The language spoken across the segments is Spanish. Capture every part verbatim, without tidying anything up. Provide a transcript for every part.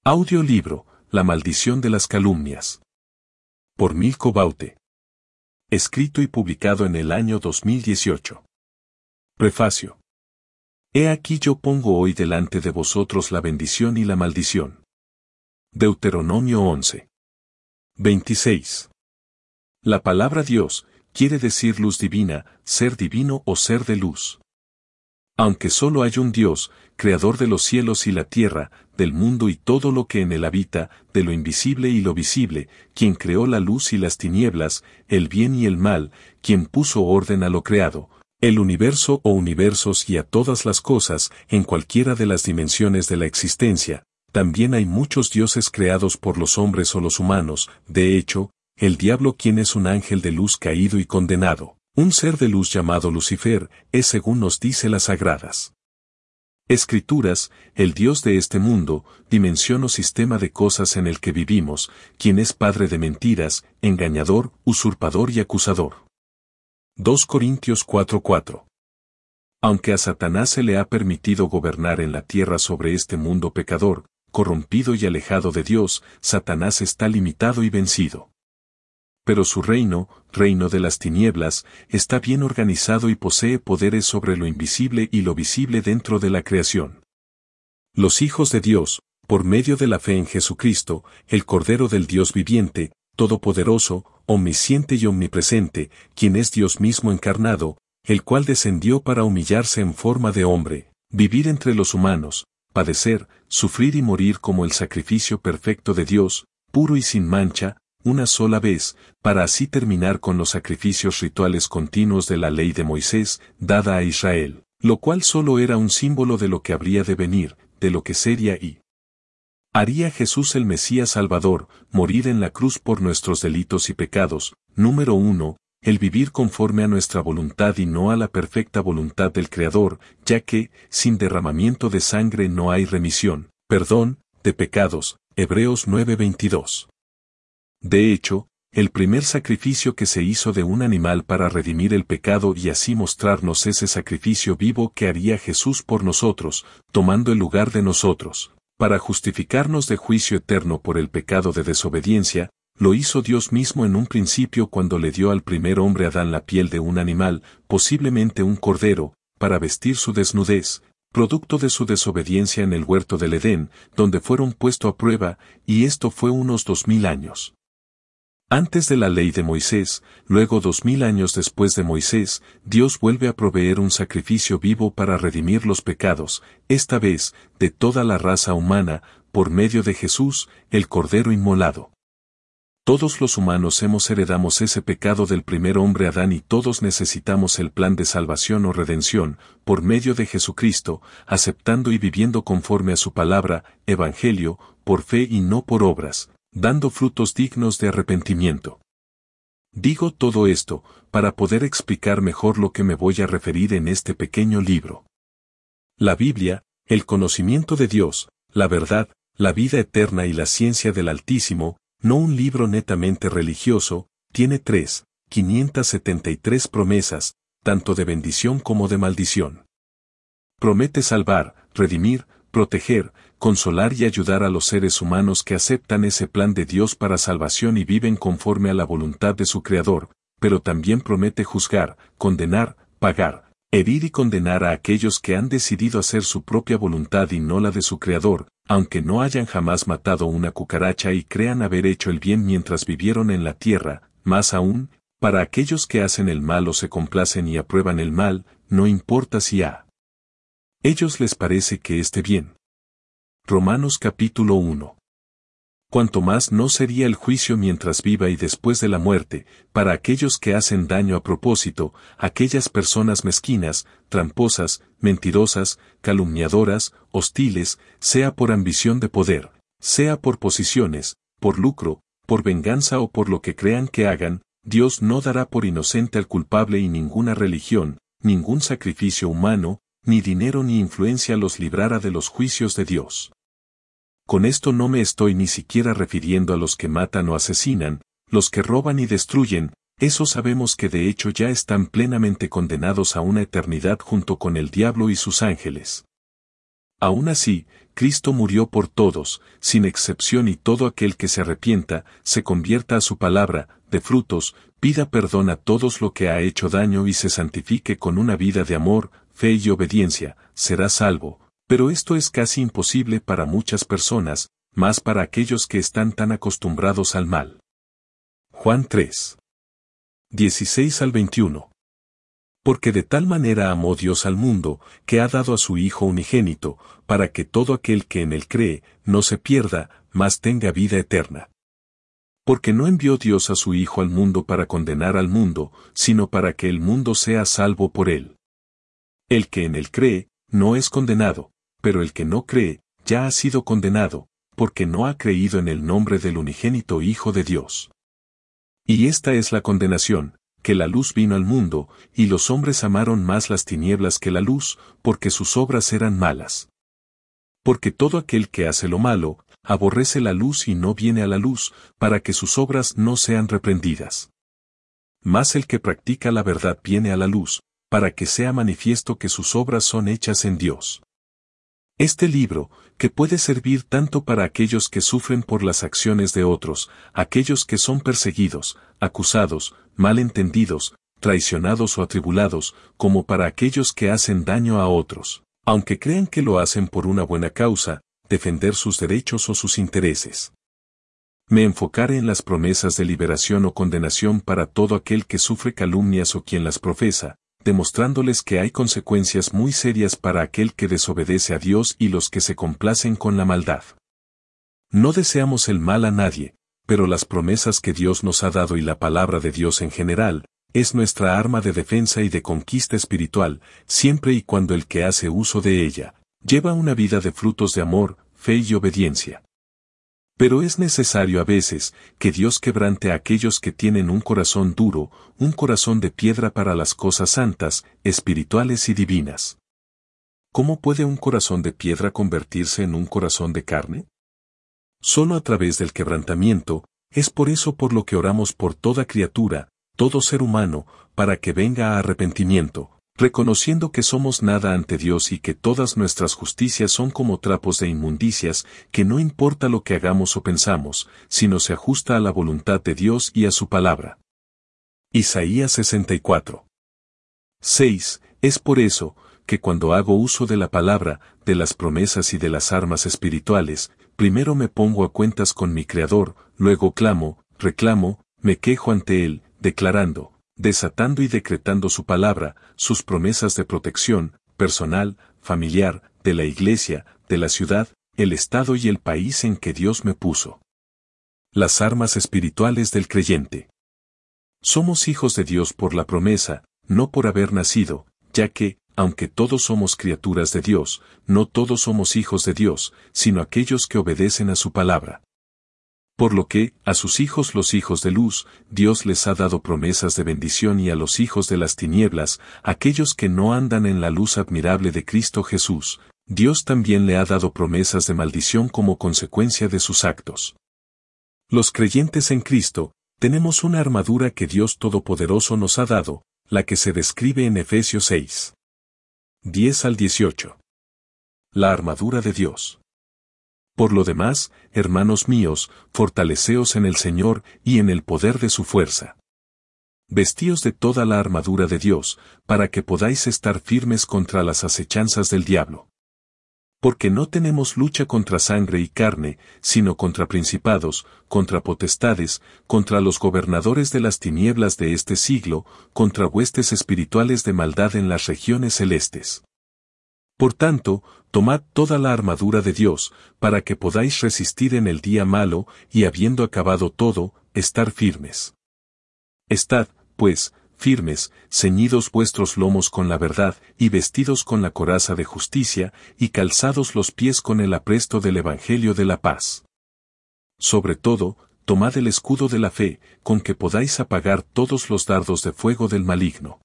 Audiolibro, La maldición de las calumnias. Por Milko Baute. Escrito y publicado en el año dos mil dieciocho. Prefacio. He aquí yo pongo hoy delante de vosotros la bendición y la maldición. Deuteronomio once. veintiséis. La palabra Dios quiere decir luz divina, ser divino o ser de luz. Aunque solo hay un Dios, creador de los cielos y la tierra, del mundo y todo lo que en él habita, de lo invisible y lo visible, quien creó la luz y las tinieblas, el bien y el mal, quien puso orden a lo creado, el universo o universos y a todas las cosas, en cualquiera de las dimensiones de la existencia. También hay muchos dioses creados por los hombres o los humanos, de hecho, el diablo, quien es un ángel de luz caído y condenado. Un ser de luz llamado Lucifer, es según nos dice las Sagradas Escrituras, el Dios de este mundo, dimensión o sistema de cosas en el que vivimos, quien es padre de mentiras, engañador, usurpador y acusador. dos Corintios cuatro cuatro. Aunque a Satanás se le ha permitido gobernar en la tierra sobre este mundo pecador, corrompido y alejado de Dios, Satanás está limitado y vencido. Pero su reino, reino de las tinieblas, está bien organizado y posee poderes sobre lo invisible y lo visible dentro de la creación. Los hijos de Dios, por medio de la fe en Jesucristo, el Cordero del Dios viviente, todopoderoso, omnisciente y omnipresente, quien es Dios mismo encarnado, el cual descendió para humillarse en forma de hombre, vivir entre los humanos, padecer, sufrir y morir como el sacrificio perfecto de Dios, puro y sin mancha, una sola vez, para así terminar con los sacrificios rituales continuos de la ley de Moisés, dada a Israel, lo cual solo era un símbolo de lo que habría de venir, de lo que sería y haría Jesús el Mesías Salvador, morir en la cruz por nuestros delitos y pecados. Número uno. El vivir conforme a nuestra voluntad y no a la perfecta voluntad del Creador, ya que, sin derramamiento de sangre no hay remisión, perdón, de pecados. Hebreos nueve veintidós. De hecho, el primer sacrificio que se hizo de un animal para redimir el pecado y así mostrarnos ese sacrificio vivo que haría Jesús por nosotros, tomando el lugar de nosotros, para justificarnos de juicio eterno por el pecado de desobediencia, lo hizo Dios mismo en un principio cuando le dio al primer hombre Adán la piel de un animal, posiblemente un cordero, para vestir su desnudez, producto de su desobediencia en el huerto del Edén, donde fueron puesto a prueba, y esto fue unos dos mil años. Antes de la ley de Moisés, luego dos mil años después de Moisés, Dios vuelve a proveer un sacrificio vivo para redimir los pecados, esta vez, de toda la raza humana, por medio de Jesús, el Cordero inmolado. Todos los humanos hemos heredamos ese pecado del primer hombre Adán y todos necesitamos el plan de salvación o redención, por medio de Jesucristo, aceptando y viviendo conforme a su palabra, Evangelio, por fe y no por obras, dando frutos dignos de arrepentimiento. Digo todo esto, para poder explicar mejor lo que me voy a referir en este pequeño libro. La Biblia, el conocimiento de Dios, la verdad, la vida eterna y la ciencia del Altísimo, no un libro netamente religioso, tiene tres, quinientas setenta y tres promesas, tanto de bendición como de maldición. Promete salvar, redimir, proteger, consolar y ayudar a los seres humanos que aceptan ese plan de Dios para salvación y viven conforme a la voluntad de su Creador, pero también promete juzgar, condenar, pagar, herir y condenar a aquellos que han decidido hacer su propia voluntad y no la de su Creador, aunque no hayan jamás matado una cucaracha y crean haber hecho el bien mientras vivieron en la tierra, más aún, para aquellos que hacen el mal o se complacen y aprueban el mal, no importa si a ellos les parece que esté bien. Romanos capítulo uno. Cuanto más no sería el juicio mientras viva y después de la muerte, para aquellos que hacen daño a propósito, aquellas personas mezquinas, tramposas, mentirosas, calumniadoras, hostiles, sea por ambición de poder, sea por posiciones, por lucro, por venganza o por lo que crean que hagan, Dios no dará por inocente al culpable y ninguna religión, ningún sacrificio humano, ni dinero ni influencia los librará de los juicios de Dios. Con esto no me estoy ni siquiera refiriendo a los que matan o asesinan, los que roban y destruyen, esos sabemos que de hecho ya están plenamente condenados a una eternidad junto con el diablo y sus ángeles. Aún así, Cristo murió por todos, sin excepción, y todo aquel que se arrepienta, se convierta a su palabra, de frutos, pida perdón a todos lo que ha hecho daño y se santifique con una vida de amor, fe y obediencia, será salvo. Pero esto es casi imposible para muchas personas, más para aquellos que están tan acostumbrados al mal. Juan tres. dieciséis al veintiuno. Porque de tal manera amó Dios al mundo, que ha dado a su Hijo unigénito, para que todo aquel que en él cree, no se pierda, mas tenga vida eterna. Porque no envió Dios a su Hijo al mundo para condenar al mundo, sino para que el mundo sea salvo por él. El que en él cree, no es condenado, pero el que no cree, ya ha sido condenado, porque no ha creído en el nombre del unigénito Hijo de Dios. Y esta es la condenación, que la luz vino al mundo, y los hombres amaron más las tinieblas que la luz, porque sus obras eran malas. Porque todo aquel que hace lo malo, aborrece la luz y no viene a la luz, para que sus obras no sean reprendidas. Mas el que practica la verdad viene a la luz, para que sea manifiesto que sus obras son hechas en Dios. Este libro, que puede servir tanto para aquellos que sufren por las acciones de otros, aquellos que son perseguidos, acusados, malentendidos, traicionados o atribulados, como para aquellos que hacen daño a otros, aunque crean que lo hacen por una buena causa, defender sus derechos o sus intereses. Me enfocaré en las promesas de liberación o condenación para todo aquel que sufre calumnias o quien las profesa, demostrándoles que hay consecuencias muy serias para aquel que desobedece a Dios y los que se complacen con la maldad. No deseamos el mal a nadie, pero las promesas que Dios nos ha dado y la palabra de Dios en general, es nuestra arma de defensa y de conquista espiritual, siempre y cuando el que hace uso de ella, lleva una vida de frutos de amor, fe y obediencia. Pero es necesario a veces que Dios quebrante a aquellos que tienen un corazón duro, un corazón de piedra para las cosas santas, espirituales y divinas. ¿Cómo puede un corazón de piedra convertirse en un corazón de carne? Solo a través del quebrantamiento, es por eso por lo que oramos por toda criatura, todo ser humano, para que venga a arrepentimiento, reconociendo que somos nada ante Dios y que todas nuestras justicias son como trapos de inmundicias, que no importa lo que hagamos o pensamos, sino se ajusta a la voluntad de Dios y a su palabra. Isaías sesenta y cuatro. seis. Es por eso, que cuando hago uso de la palabra, de las promesas y de las armas espirituales, primero me pongo a cuentas con mi Creador, luego clamo, reclamo, me quejo ante Él, declarando, desatando y decretando su palabra, sus promesas de protección, personal, familiar, de la iglesia, de la ciudad, el estado y el país en que Dios me puso. Las armas espirituales del creyente. Somos hijos de Dios por la promesa, no por haber nacido, ya que, aunque todos somos criaturas de Dios, no todos somos hijos de Dios, sino aquellos que obedecen a su palabra. Por lo que, a sus hijos los hijos de luz, Dios les ha dado promesas de bendición, y a los hijos de las tinieblas, aquellos que no andan en la luz admirable de Cristo Jesús, Dios también le ha dado promesas de maldición como consecuencia de sus actos. Los creyentes en Cristo, tenemos una armadura que Dios Todopoderoso nos ha dado, la que se describe en Efesios seis. diez al dieciocho. La armadura de Dios. Por lo demás, hermanos míos, fortaleceos en el Señor y en el poder de su fuerza. Vestíos de toda la armadura de Dios, para que podáis estar firmes contra las acechanzas del diablo. Porque no tenemos lucha contra sangre y carne, sino contra principados, contra potestades, contra los gobernadores de las tinieblas de este siglo, contra huestes espirituales de maldad en las regiones celestes. Por tanto, tomad toda la armadura de Dios, para que podáis resistir en el día malo, y habiendo acabado todo, estar firmes. Estad, pues, firmes, ceñidos vuestros lomos con la verdad, y vestidos con la coraza de justicia, y calzados los pies con el apresto del Evangelio de la paz. Sobre todo, tomad el escudo de la fe, con que podáis apagar todos los dardos de fuego del maligno.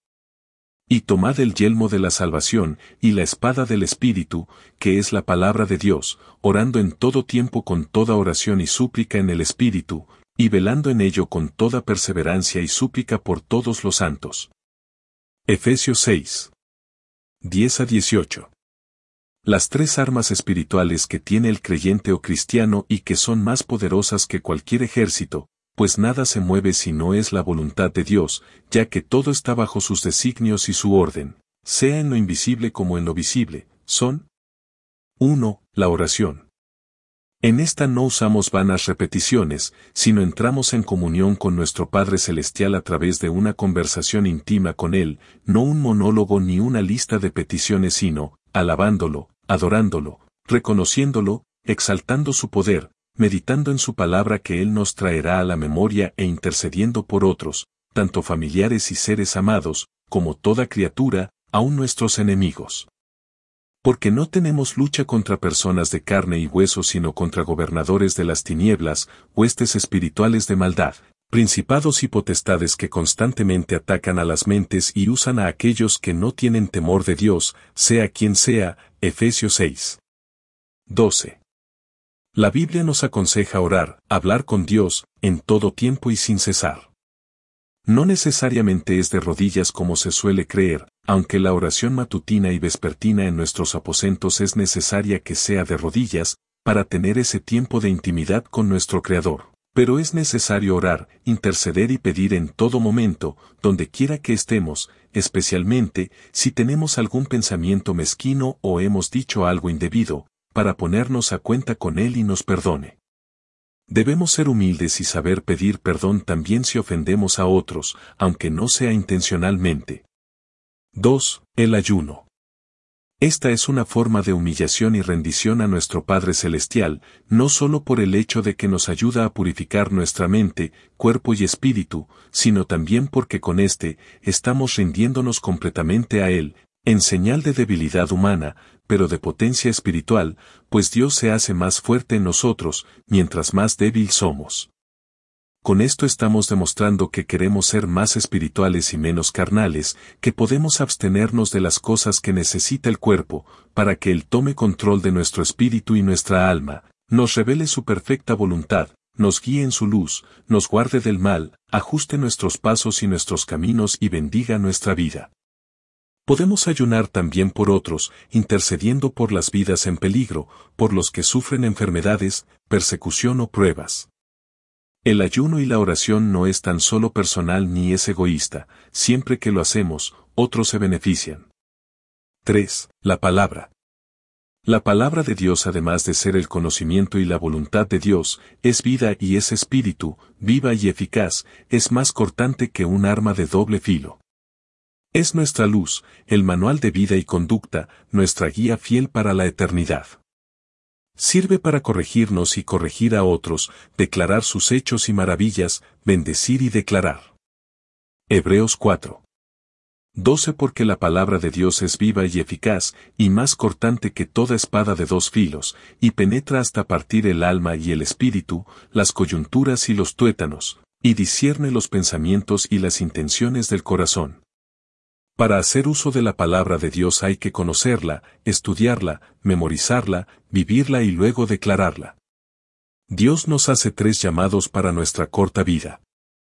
Y tomad el yelmo de la salvación, y la espada del Espíritu, que es la palabra de Dios, orando en todo tiempo con toda oración y súplica en el Espíritu, y velando en ello con toda perseverancia y súplica por todos los santos. Efesios seis. diez a dieciocho. Las tres armas espirituales que tiene el creyente o cristiano y que son más poderosas que cualquier ejército, pues nada se mueve si no es la voluntad de Dios, ya que todo está bajo sus designios y su orden, sea en lo invisible como en lo visible, son uno. La oración. En esta no usamos vanas repeticiones, sino entramos en comunión con nuestro Padre Celestial a través de una conversación íntima con Él, no un monólogo ni una lista de peticiones, sino, alabándolo, adorándolo, reconociéndolo, exaltando su poder, meditando en su palabra que Él nos traerá a la memoria e intercediendo por otros, tanto familiares y seres amados, como toda criatura, aun nuestros enemigos. Porque no tenemos lucha contra personas de carne y hueso sino contra gobernadores de las tinieblas, huestes espirituales de maldad, principados y potestades que constantemente atacan a las mentes y usan a aquellos que no tienen temor de Dios, sea quien sea. Efesios seis. doce. La Biblia nos aconseja orar, hablar con Dios, en todo tiempo y sin cesar. No necesariamente es de rodillas como se suele creer, aunque la oración matutina y vespertina en nuestros aposentos es necesaria que sea de rodillas, para tener ese tiempo de intimidad con nuestro Creador. Pero es necesario orar, interceder y pedir en todo momento, donde quiera que estemos, especialmente si tenemos algún pensamiento mezquino o hemos dicho algo indebido, para ponernos a cuenta con Él y nos perdone. Debemos ser humildes y saber pedir perdón también si ofendemos a otros, aunque no sea intencionalmente. dos. El ayuno. Esta es una forma de humillación y rendición a nuestro Padre Celestial, no solo por el hecho de que nos ayuda a purificar nuestra mente, cuerpo y espíritu, sino también porque con este, estamos rindiéndonos completamente a Él, en señal de debilidad humana, pero de potencia espiritual, pues Dios se hace más fuerte en nosotros, mientras más débil somos. Con esto estamos demostrando que queremos ser más espirituales y menos carnales, que podemos abstenernos de las cosas que necesita el cuerpo, para que Él tome control de nuestro espíritu y nuestra alma, nos revele su perfecta voluntad, nos guíe en su luz, nos guarde del mal, ajuste nuestros pasos y nuestros caminos y bendiga nuestra vida. Podemos ayunar también por otros, intercediendo por las vidas en peligro, por los que sufren enfermedades, persecución o pruebas. El ayuno y la oración no es tan solo personal ni es egoísta, siempre que lo hacemos, otros se benefician. tres. La palabra. La palabra de Dios, además de ser el conocimiento y la voluntad de Dios, es vida y es espíritu, viva y eficaz, es más cortante que un arma de doble filo. Es nuestra luz, el manual de vida y conducta, nuestra guía fiel para la eternidad. Sirve para corregirnos y corregir a otros, declarar sus hechos y maravillas, bendecir y declarar. Hebreos cuatro. doce Porque la palabra de Dios es viva y eficaz, y más cortante que toda espada de dos filos, y penetra hasta partir el alma y el espíritu, las coyunturas y los tuétanos, y discierne los pensamientos y las intenciones del corazón. Para hacer uso de la palabra de Dios hay que conocerla, estudiarla, memorizarla, vivirla y luego declararla. Dios nos hace tres llamados para nuestra corta vida.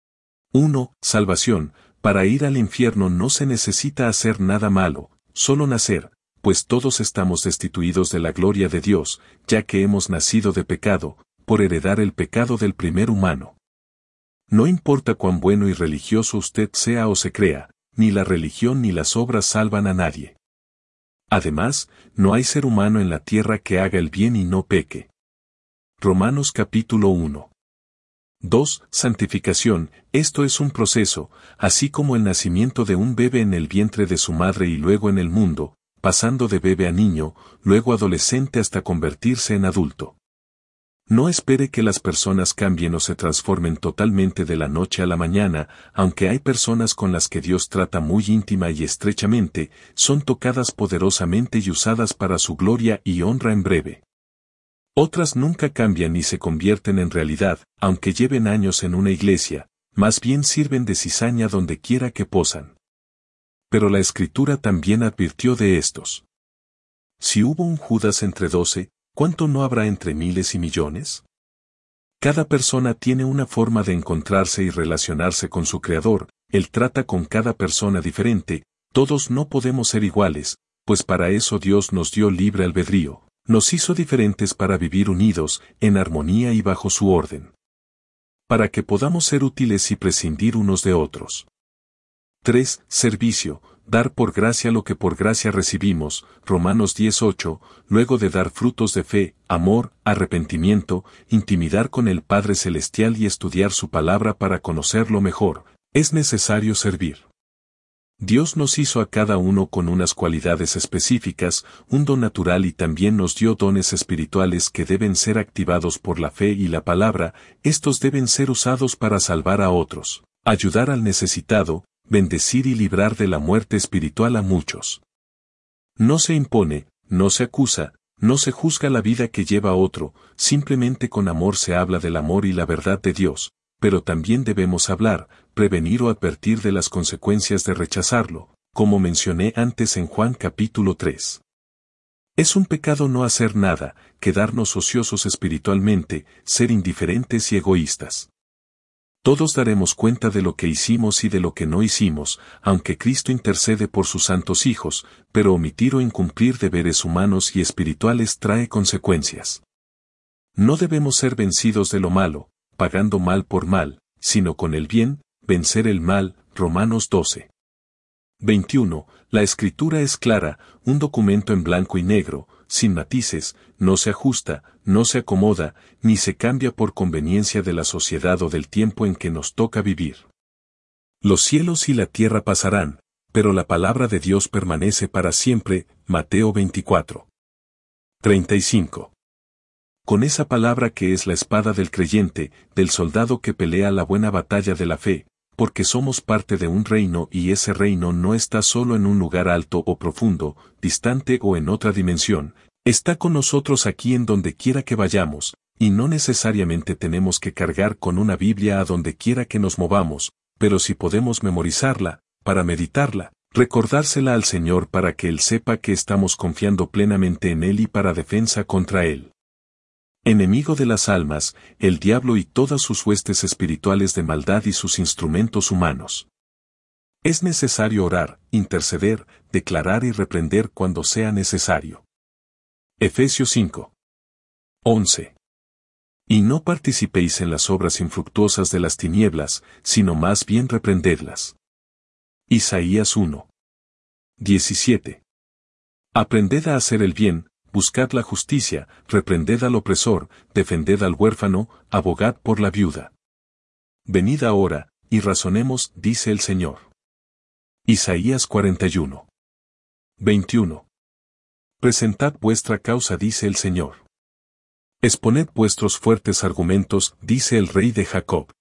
uno. Salvación. Para ir al infierno no se necesita hacer nada malo, solo nacer, pues todos estamos destituidos de la gloria de Dios, ya que hemos nacido de pecado, por heredar el pecado del primer humano. No importa cuán bueno y religioso usted sea o se crea, ni la religión ni las obras salvan a nadie. Además, no hay ser humano en la tierra que haga el bien y no peque. Romanos capítulo uno. dos. Santificación. Esto es un proceso, así como el nacimiento de un bebé en el vientre de su madre y luego en el mundo, pasando de bebé a niño, luego adolescente hasta convertirse en adulto. No espere que las personas cambien o se transformen totalmente de la noche a la mañana, aunque hay personas con las que Dios trata muy íntima y estrechamente, son tocadas poderosamente y usadas para su gloria y honra en breve. Otras nunca cambian ni se convierten en realidad, aunque lleven años en una iglesia, más bien sirven de cizaña donde quiera que posan. Pero la Escritura también advirtió de estos. Si hubo un Judas entre doce, ¿cuánto no habrá entre miles y millones? Cada persona tiene una forma de encontrarse y relacionarse con su Creador, Él trata con cada persona diferente, todos no podemos ser iguales, pues para eso Dios nos dio libre albedrío, nos hizo diferentes para vivir unidos, en armonía y bajo su orden. Para que podamos ser útiles y prescindir unos de otros. tres. Servicio, dar por gracia lo que por gracia recibimos, Romanos diez ocho, luego de dar frutos de fe, amor, arrepentimiento, intimidar con el Padre Celestial y estudiar su palabra para conocerlo mejor, es necesario servir. Dios nos hizo a cada uno con unas cualidades específicas, un don natural y también nos dio dones espirituales que deben ser activados por la fe y la palabra, estos deben ser usados para salvar a otros, ayudar al necesitado, bendecir y librar de la muerte espiritual a muchos. No se impone, no se acusa, no se juzga la vida que lleva otro, simplemente con amor se habla del amor y la verdad de Dios, pero también debemos hablar, prevenir o advertir de las consecuencias de rechazarlo, como mencioné antes en Juan capítulo tres. Es un pecado no hacer nada, quedarnos ociosos espiritualmente, ser indiferentes y egoístas. Todos daremos cuenta de lo que hicimos y de lo que no hicimos, aunque Cristo intercede por sus santos hijos, pero omitir o incumplir deberes humanos y espirituales trae consecuencias. No debemos ser vencidos de lo malo, pagando mal por mal, sino con el bien, vencer el mal, Romanos doce. veintiuno. La escritura es clara, un documento en blanco y negro, sin matices, no se ajusta, no se acomoda, ni se cambia por conveniencia de la sociedad o del tiempo en que nos toca vivir. Los cielos y la tierra pasarán, pero la palabra de Dios permanece para siempre, Mateo veinticuatro. treinta y cinco. Con esa palabra que es la espada del creyente, del soldado que pelea la buena batalla de la fe, porque somos parte de un reino y ese reino no está solo en un lugar alto o profundo, distante o en otra dimensión, está con nosotros aquí en donde quiera que vayamos, y no necesariamente tenemos que cargar con una Biblia a donde quiera que nos movamos, pero si podemos memorizarla, para meditarla, recordársela al Señor para que Él sepa que estamos confiando plenamente en Él y para defensa contra Él. Enemigo de las almas, el diablo y todas sus huestes espirituales de maldad y sus instrumentos humanos. Es necesario orar, interceder, declarar y reprender cuando sea necesario. Efesios cinco. once. Y no participéis en las obras infructuosas de las tinieblas, sino más bien reprendedlas. Isaías uno. diecisiete. Aprended a hacer el bien, buscad la justicia, reprended al opresor, defended al huérfano, abogad por la viuda. Venid ahora, y razonemos, dice el Señor. Isaías cuarenta y uno. veintiuno. Presentad vuestra causa, dice el Señor. Exponed vuestros fuertes argumentos, dice el Rey de Jacob.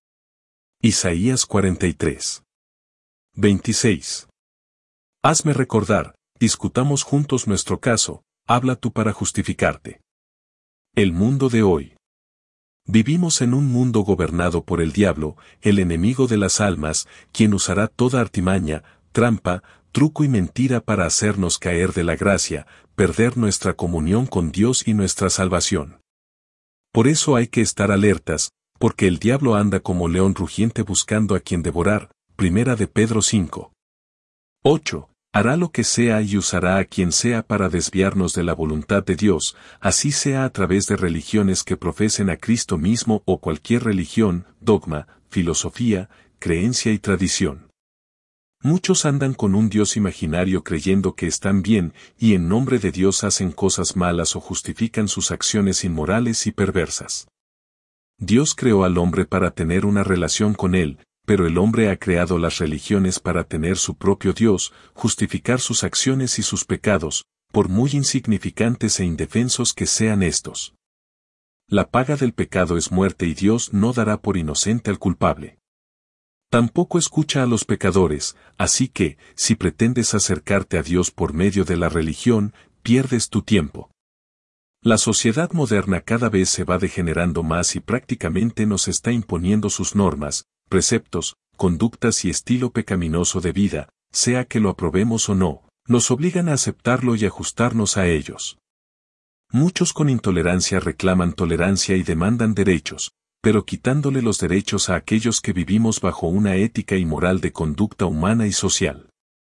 Isaías cuarenta y tres. veintiséis. Hazme recordar, discutamos juntos nuestro caso, habla tú para justificarte. El mundo de hoy. Vivimos en un mundo gobernado por el diablo, el enemigo de las almas, quien usará toda artimaña, trampa, truco y mentira para hacernos caer de la gracia, perder nuestra comunión con Dios y nuestra salvación. Por eso hay que estar alertas, porque el diablo anda como león rugiente buscando a quien devorar, primera de Pedro cinco. ocho. Hará lo que sea y usará a quien sea para desviarnos de la voluntad de Dios, así sea a través de religiones que profesen a Cristo mismo o cualquier religión, dogma, filosofía, creencia y tradición. Muchos andan con un Dios imaginario creyendo que están bien, y en nombre de Dios hacen cosas malas o justifican sus acciones inmorales y perversas. Dios creó al hombre para tener una relación con él, pero el hombre ha creado las religiones para tener su propio Dios, justificar sus acciones y sus pecados, por muy insignificantes e indefensos que sean estos. La paga del pecado es muerte y Dios no dará por inocente al culpable. Tampoco escucha a los pecadores, así que, si pretendes acercarte a Dios por medio de la religión, pierdes tu tiempo. La sociedad moderna cada vez se va degenerando más y prácticamente nos está imponiendo sus normas, preceptos, conductas y estilo pecaminoso de vida, sea que lo aprobemos o no, nos obligan a aceptarlo y ajustarnos a ellos. Muchos con intolerancia reclaman tolerancia y demandan derechos, pero quitándole los derechos a aquellos que vivimos bajo una ética y moral de conducta humana y social.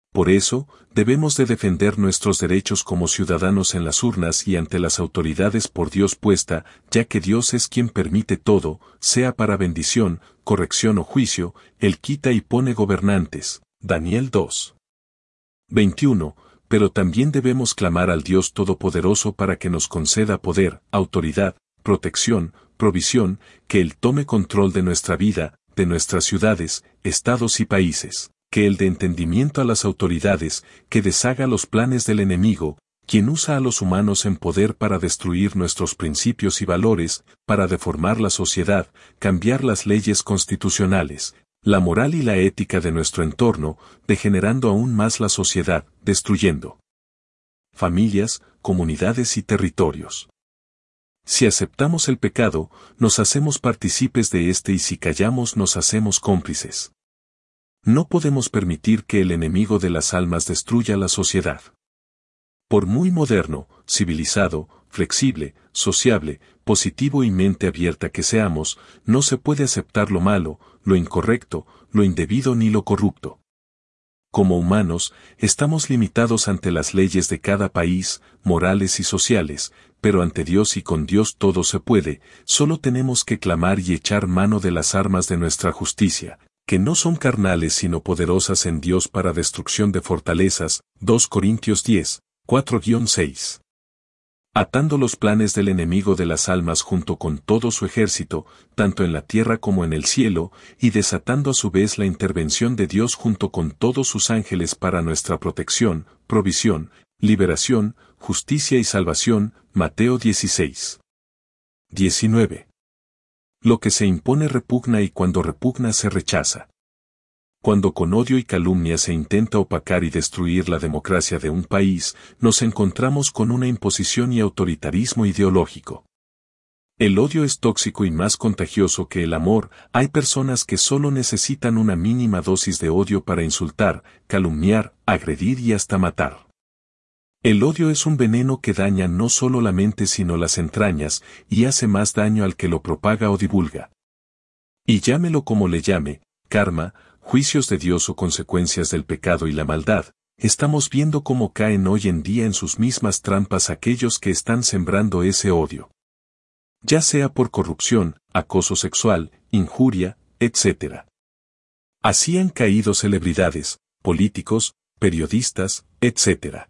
Por eso, debemos de defender nuestros derechos como ciudadanos en las urnas y ante las autoridades por Dios puesta, ya que Dios es quien permite todo, sea para bendición, corrección o juicio, Él quita y pone gobernantes. Daniel dos. veintiuno. Pero también debemos clamar al Dios Todopoderoso para que nos conceda poder, autoridad, protección, provisión, que Él tome control de nuestra vida, de nuestras ciudades, estados y países. Que Él dé entendimiento a las autoridades, que deshaga los planes del enemigo, quien usa a los humanos en poder para destruir nuestros principios y valores, para deformar la sociedad, cambiar las leyes constitucionales, la moral y la ética de nuestro entorno, degenerando aún más la sociedad, destruyendo familias, comunidades y territorios. Si aceptamos el pecado, nos hacemos partícipes de éste y si callamos nos hacemos cómplices. No podemos permitir que el enemigo de las almas destruya la sociedad. Por muy moderno, civilizado, flexible, sociable, positivo y mente abierta que seamos, no se puede aceptar lo malo, lo incorrecto, lo indebido ni lo corrupto. Como humanos, estamos limitados ante las leyes de cada país, morales y sociales, pero ante Dios y con Dios todo se puede, solo tenemos que clamar y echar mano de las armas de nuestra justicia, que no son carnales sino poderosas en Dios para destrucción de fortalezas. dos Corintios diez, cuatro a seis. Atando los planes del enemigo de las almas junto con todo su ejército, tanto en la tierra como en el cielo, y desatando a su vez la intervención de Dios junto con todos sus ángeles para nuestra protección, provisión, liberación, justicia y salvación. Mateo dieciséis. diecinueve. Lo que se impone repugna y cuando repugna se rechaza. Cuando con odio y calumnia se intenta opacar y destruir la democracia de un país, nos encontramos con una imposición y autoritarismo ideológico. El odio es tóxico y más contagioso que el amor. Hay personas que solo necesitan una mínima dosis de odio para insultar, calumniar, agredir y hasta matar. El odio es un veneno que daña no solo la mente sino las entrañas, y hace más daño al que lo propaga o divulga. Y llámelo como le llame, karma, juicios de Dios o consecuencias del pecado y la maldad, estamos viendo cómo caen hoy en día en sus mismas trampas aquellos que están sembrando ese odio. Ya sea por corrupción, acoso sexual, injuria, etcétera. Así han caído celebridades, políticos, periodistas, etcétera.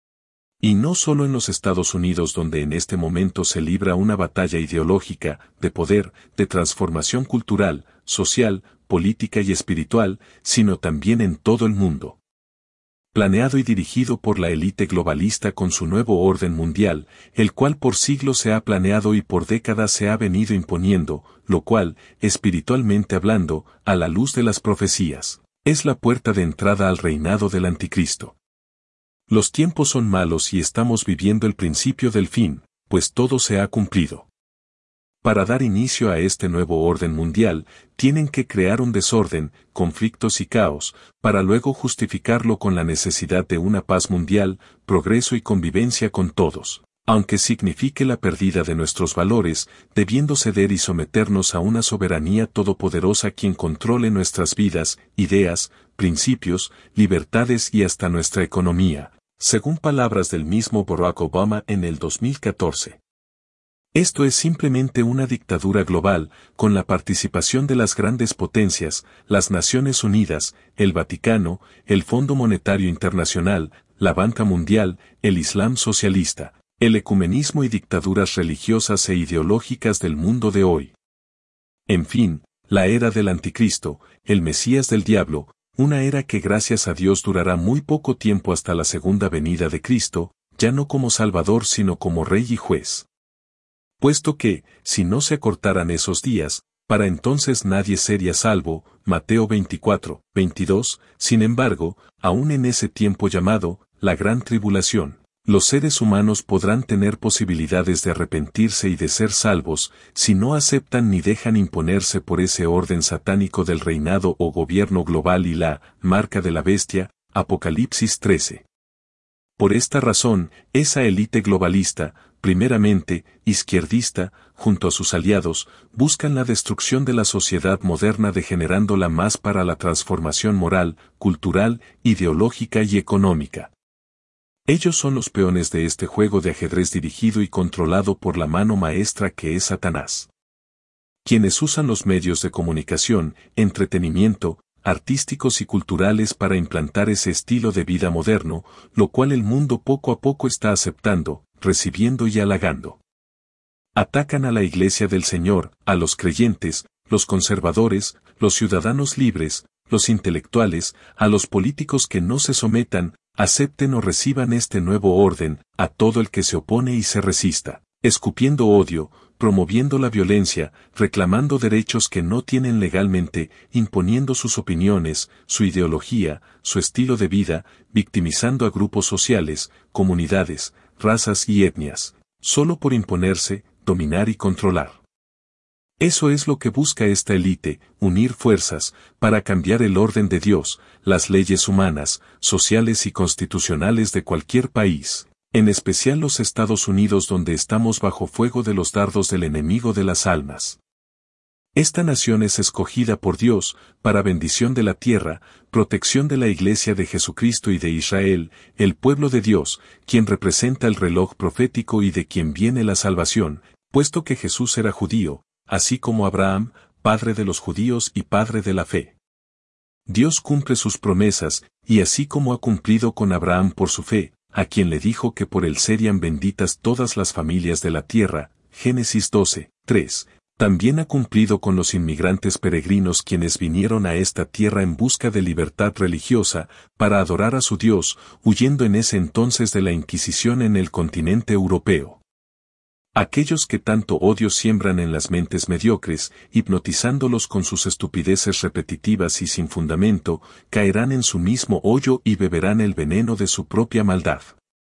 Y no solo en los Estados Unidos donde en este momento se libra una batalla ideológica, de poder, de transformación cultural, social, política y espiritual, sino también en todo el mundo. Planeado y dirigido por la élite globalista con su nuevo orden mundial, el cual por siglos se ha planeado y por décadas se ha venido imponiendo, lo cual, espiritualmente hablando, a la luz de las profecías, es la puerta de entrada al reinado del Anticristo. Los tiempos son malos y estamos viviendo el principio del fin, pues todo se ha cumplido. Para dar inicio a este nuevo orden mundial, tienen que crear un desorden, conflictos y caos, para luego justificarlo con la necesidad de una paz mundial, progreso y convivencia con todos, aunque signifique la pérdida de nuestros valores, debiendo ceder y someternos a una soberanía todopoderosa quien controle nuestras vidas, ideas, principios, libertades y hasta nuestra economía, según palabras del mismo Barack Obama en el dos mil catorce. Esto es simplemente una dictadura global, con la participación de las grandes potencias, las Naciones Unidas, el Vaticano, el Fondo Monetario Internacional, la Banca Mundial, el Islam socialista, el ecumenismo y dictaduras religiosas e ideológicas del mundo de hoy. En fin, la era del Anticristo, el Mesías del Diablo, una era que gracias a Dios durará muy poco tiempo hasta la segunda venida de Cristo, ya no como Salvador sino como Rey y Juez. Puesto que, si no se acortaran esos días, para entonces nadie sería salvo, Mateo veinticuatro, veintidós, sin embargo, aún en ese tiempo llamado, la gran tribulación, los seres humanos podrán tener posibilidades de arrepentirse y de ser salvos, si no aceptan ni dejan imponerse por ese orden satánico del reinado o gobierno global y la marca de la bestia, Apocalipsis trece. Por esta razón, esa élite globalista, primeramente, izquierdista, junto a sus aliados, buscan la destrucción de la sociedad moderna degenerándola más para la transformación moral, cultural, ideológica y económica. Ellos son los peones de este juego de ajedrez dirigido y controlado por la mano maestra que es Satanás. Quienes usan los medios de comunicación, entretenimiento, artísticos y culturales para implantar ese estilo de vida moderno, lo cual el mundo poco a poco está aceptando, recibiendo y halagando. Atacan a la Iglesia del Señor, a los creyentes, los conservadores, los ciudadanos libres, los intelectuales, a los políticos que no se sometan, acepten o reciban este nuevo orden, a todo el que se opone y se resista, escupiendo odio, promoviendo la violencia, reclamando derechos que no tienen legalmente, imponiendo sus opiniones, su ideología, su estilo de vida, victimizando a grupos sociales, comunidades, razas y etnias, solo por imponerse, dominar y controlar. Eso es lo que busca esta élite, unir fuerzas, para cambiar el orden de Dios, las leyes humanas, sociales y constitucionales de cualquier país, en especial los Estados Unidos donde estamos bajo fuego de los dardos del enemigo de las almas. Esta nación es escogida por Dios, para bendición de la tierra, protección de la Iglesia de Jesucristo y de Israel, el pueblo de Dios, quien representa el reloj profético y de quien viene la salvación, puesto que Jesús era judío, así como Abraham, padre de los judíos y padre de la fe. Dios cumple sus promesas, y así como ha cumplido con Abraham por su fe, a quien le dijo que por él serían benditas todas las familias de la tierra, Génesis doce, tres, también ha cumplido con los inmigrantes peregrinos quienes vinieron a esta tierra en busca de libertad religiosa, para adorar a su Dios, huyendo en ese entonces de la Inquisición en el continente europeo. Aquellos que tanto odio siembran en las mentes mediocres, hipnotizándolos con sus estupideces repetitivas y sin fundamento, caerán en su mismo hoyo y beberán el veneno de su propia maldad.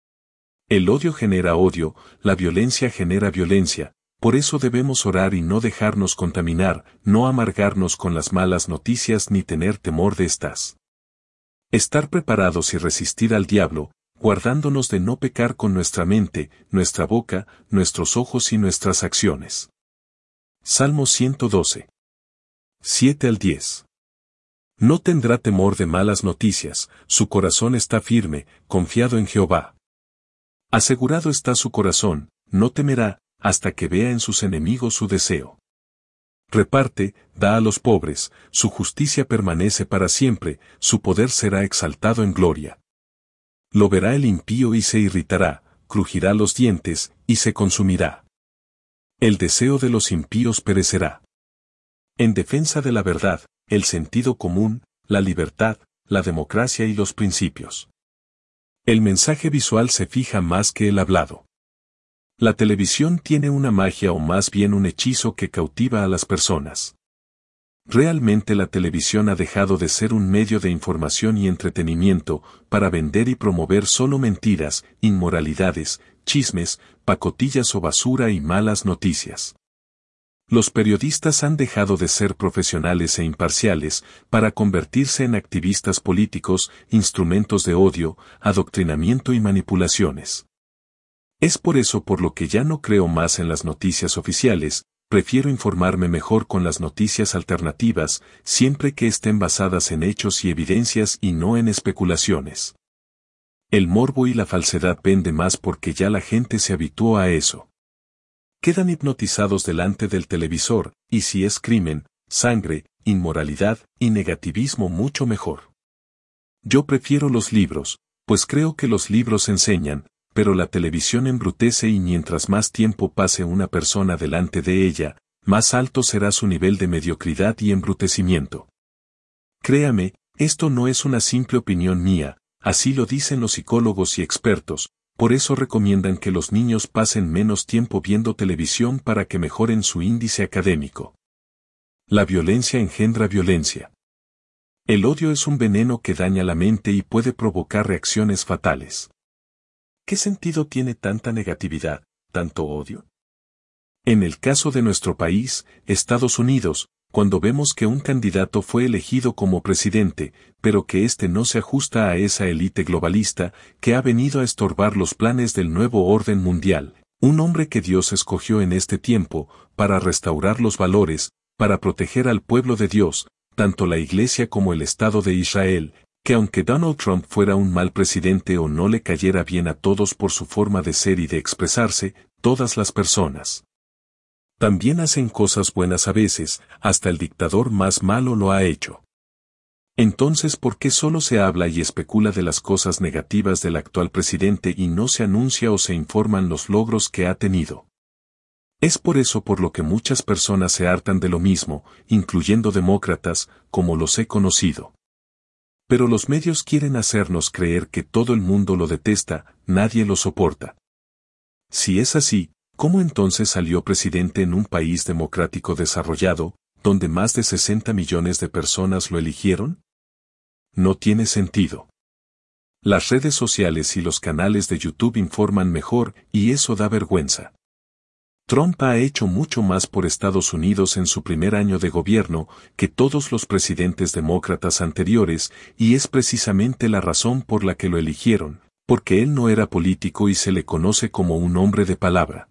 El odio genera odio, la violencia genera violencia, por eso debemos orar y no dejarnos contaminar, no amargarnos con las malas noticias ni tener temor de estas. Estar preparados y resistir al diablo, guardándonos de no pecar con nuestra mente, nuestra boca, nuestros ojos y nuestras acciones. Salmo ciento doce. siete al diez. No tendrá temor de malas noticias, su corazón está firme, confiado en Jehová. Asegurado está su corazón, no temerá, hasta que vea en sus enemigos su deseo. Reparte, da a los pobres, su justicia permanece para siempre, su poder será exaltado en gloria. Lo verá el impío y se irritará, crujirá los dientes, y se consumirá. El deseo de los impíos perecerá. En defensa de la verdad, el sentido común, la libertad, la democracia y los principios. El mensaje visual se fija más que el hablado. La televisión tiene una magia o más bien un hechizo que cautiva a las personas. Realmente la televisión ha dejado de ser un medio de información y entretenimiento, para vender y promover solo mentiras, inmoralidades, chismes, pacotillas o basura y malas noticias. Los periodistas han dejado de ser profesionales e imparciales, para convertirse en activistas políticos, instrumentos de odio, adoctrinamiento y manipulaciones. Es por eso por lo que ya no creo más en las noticias oficiales, prefiero informarme mejor con las noticias alternativas, siempre que estén basadas en hechos y evidencias y no en especulaciones. El morbo y la falsedad vende más porque ya la gente se habituó a eso. Quedan hipnotizados delante del televisor, y si es crimen, sangre, inmoralidad y negativismo mucho mejor. Yo prefiero los libros, pues creo que los libros enseñan, pero la televisión embrutece y mientras más tiempo pase una persona delante de ella, más alto será su nivel de mediocridad y embrutecimiento. Créame, esto no es una simple opinión mía, así lo dicen los psicólogos y expertos, por eso recomiendan que los niños pasen menos tiempo viendo televisión para que mejoren su índice académico. La violencia engendra violencia. El odio es un veneno que daña la mente y puede provocar reacciones fatales. ¿Qué sentido tiene tanta negatividad, tanto odio? En el caso de nuestro país, Estados Unidos, cuando vemos que un candidato fue elegido como presidente, pero que éste no se ajusta a esa élite globalista que ha venido a estorbar los planes del nuevo orden mundial, Un hombre que Dios escogió en este tiempo para restaurar los valores, para proteger al pueblo de Dios, tanto la Iglesia como el Estado de Israel, que aunque Donald Trump fuera un mal presidente o no le cayera bien a todos por su forma de ser y de expresarse, todas las personas también hacen cosas buenas a veces, hasta el dictador más malo lo ha hecho. Entonces, ¿por qué solo se habla y especula de las cosas negativas del actual presidente y no se anuncia o se informan los logros que ha tenido? Es por eso por lo que muchas personas se hartan de lo mismo, incluyendo demócratas, como los he conocido. Pero los medios quieren hacernos creer que todo el mundo lo detesta, nadie lo soporta. Si es así, ¿cómo entonces salió presidente en un país democrático desarrollado, donde más de sesenta millones de personas lo eligieron? No tiene sentido. Las redes sociales y los canales de YouTube informan mejor, y eso da vergüenza. Trump ha hecho mucho más por Estados Unidos en su primer año de gobierno que todos los presidentes demócratas anteriores, y es precisamente la razón por la que lo eligieron, porque él no era político y se le conoce como un hombre de palabra.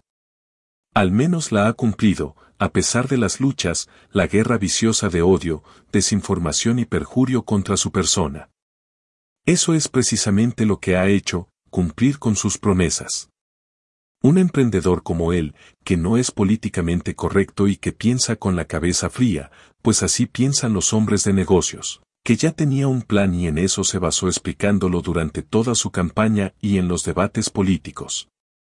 Al menos la ha cumplido, a pesar de las luchas, la guerra viciosa de odio, desinformación y perjurio contra su persona. Eso es precisamente lo que ha hecho, cumplir con sus promesas. Un emprendedor como él, que no es políticamente correcto y que piensa con la cabeza fría, pues así piensan los hombres de negocios, que ya tenía un plan y en eso se basó explicándolo durante toda su campaña y en los debates políticos.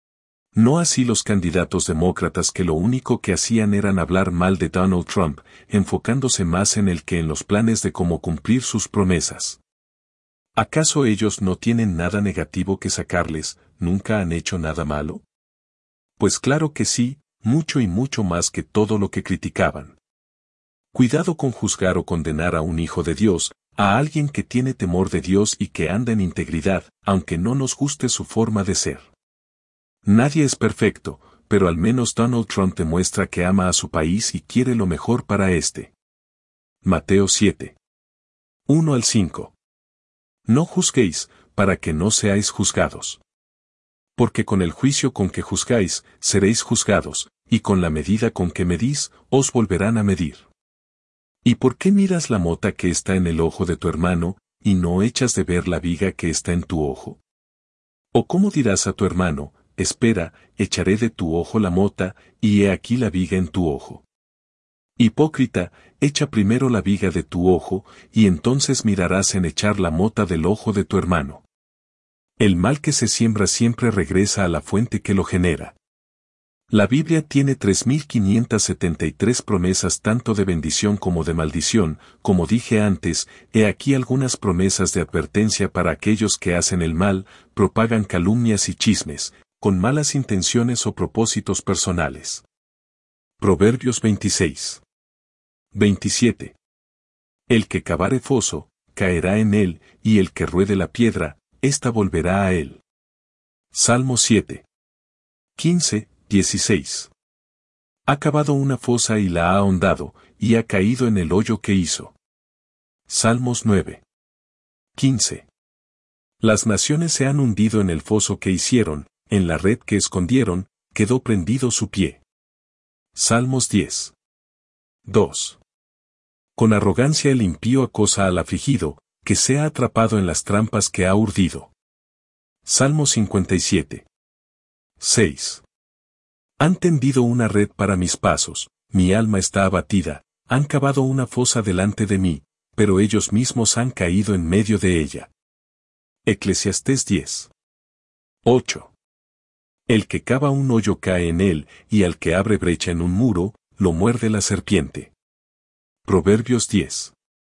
No así los candidatos demócratas que lo único que hacían era hablar mal de Donald Trump, enfocándose más en él que en los planes de cómo cumplir sus promesas. ¿Acaso ellos no tienen nada negativo que sacarles, nunca han hecho nada malo? Pues claro que sí, mucho y mucho más que todo lo que criticaban. Cuidado con juzgar o condenar a un hijo de Dios, a alguien que tiene temor de Dios y que anda en integridad, aunque no nos guste su forma de ser. Nadie es perfecto, pero al menos Donald Trump demuestra que ama a su país y quiere lo mejor para éste. Mateo siete. uno al cinco. No juzguéis, para que no seáis juzgados. Porque con el juicio con que juzgáis, seréis juzgados, y con la medida con que medís, os volverán a medir. ¿Y por qué miras la mota que está en el ojo de tu hermano, y no echas de ver la viga que está en tu ojo? ¿O cómo dirás a tu hermano, espera, echaré de tu ojo la mota, y he aquí la viga en tu ojo? Hipócrita, echa primero la viga de tu ojo, y entonces mirarás en echar la mota del ojo de tu hermano. El mal que se siembra siempre regresa a la fuente que lo genera. La Biblia tiene tres mil quinientas setenta y tres promesas tanto de bendición como de maldición, como dije antes, he aquí algunas promesas de advertencia para aquellos que hacen el mal, propagan calumnias y chismes, con malas intenciones o propósitos personales. Proverbios veintiséis. veintisiete. El que cavare foso, caerá en él, y el que ruede la piedra, ésta volverá a él. Salmo siete. quince, dieciséis. Ha cavado una fosa y la ha ahondado, y ha caído en el hoyo que hizo. Salmos nueve. quince. Las naciones se han hundido en el foso que hicieron, en la red que escondieron, quedó prendido su pie. Salmos diez. dos. Con arrogancia el impío acosa al afligido, que sea atrapado en las trampas que ha urdido. Salmo cincuenta y siete. seis. Han tendido una red para mis pasos, mi alma está abatida, han cavado una fosa delante de mí, pero ellos mismos han caído en medio de ella. Eclesiastés diez. ocho. El que cava un hoyo cae en él, y al que abre brecha en un muro, lo muerde la serpiente. Proverbios diez.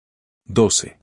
doce.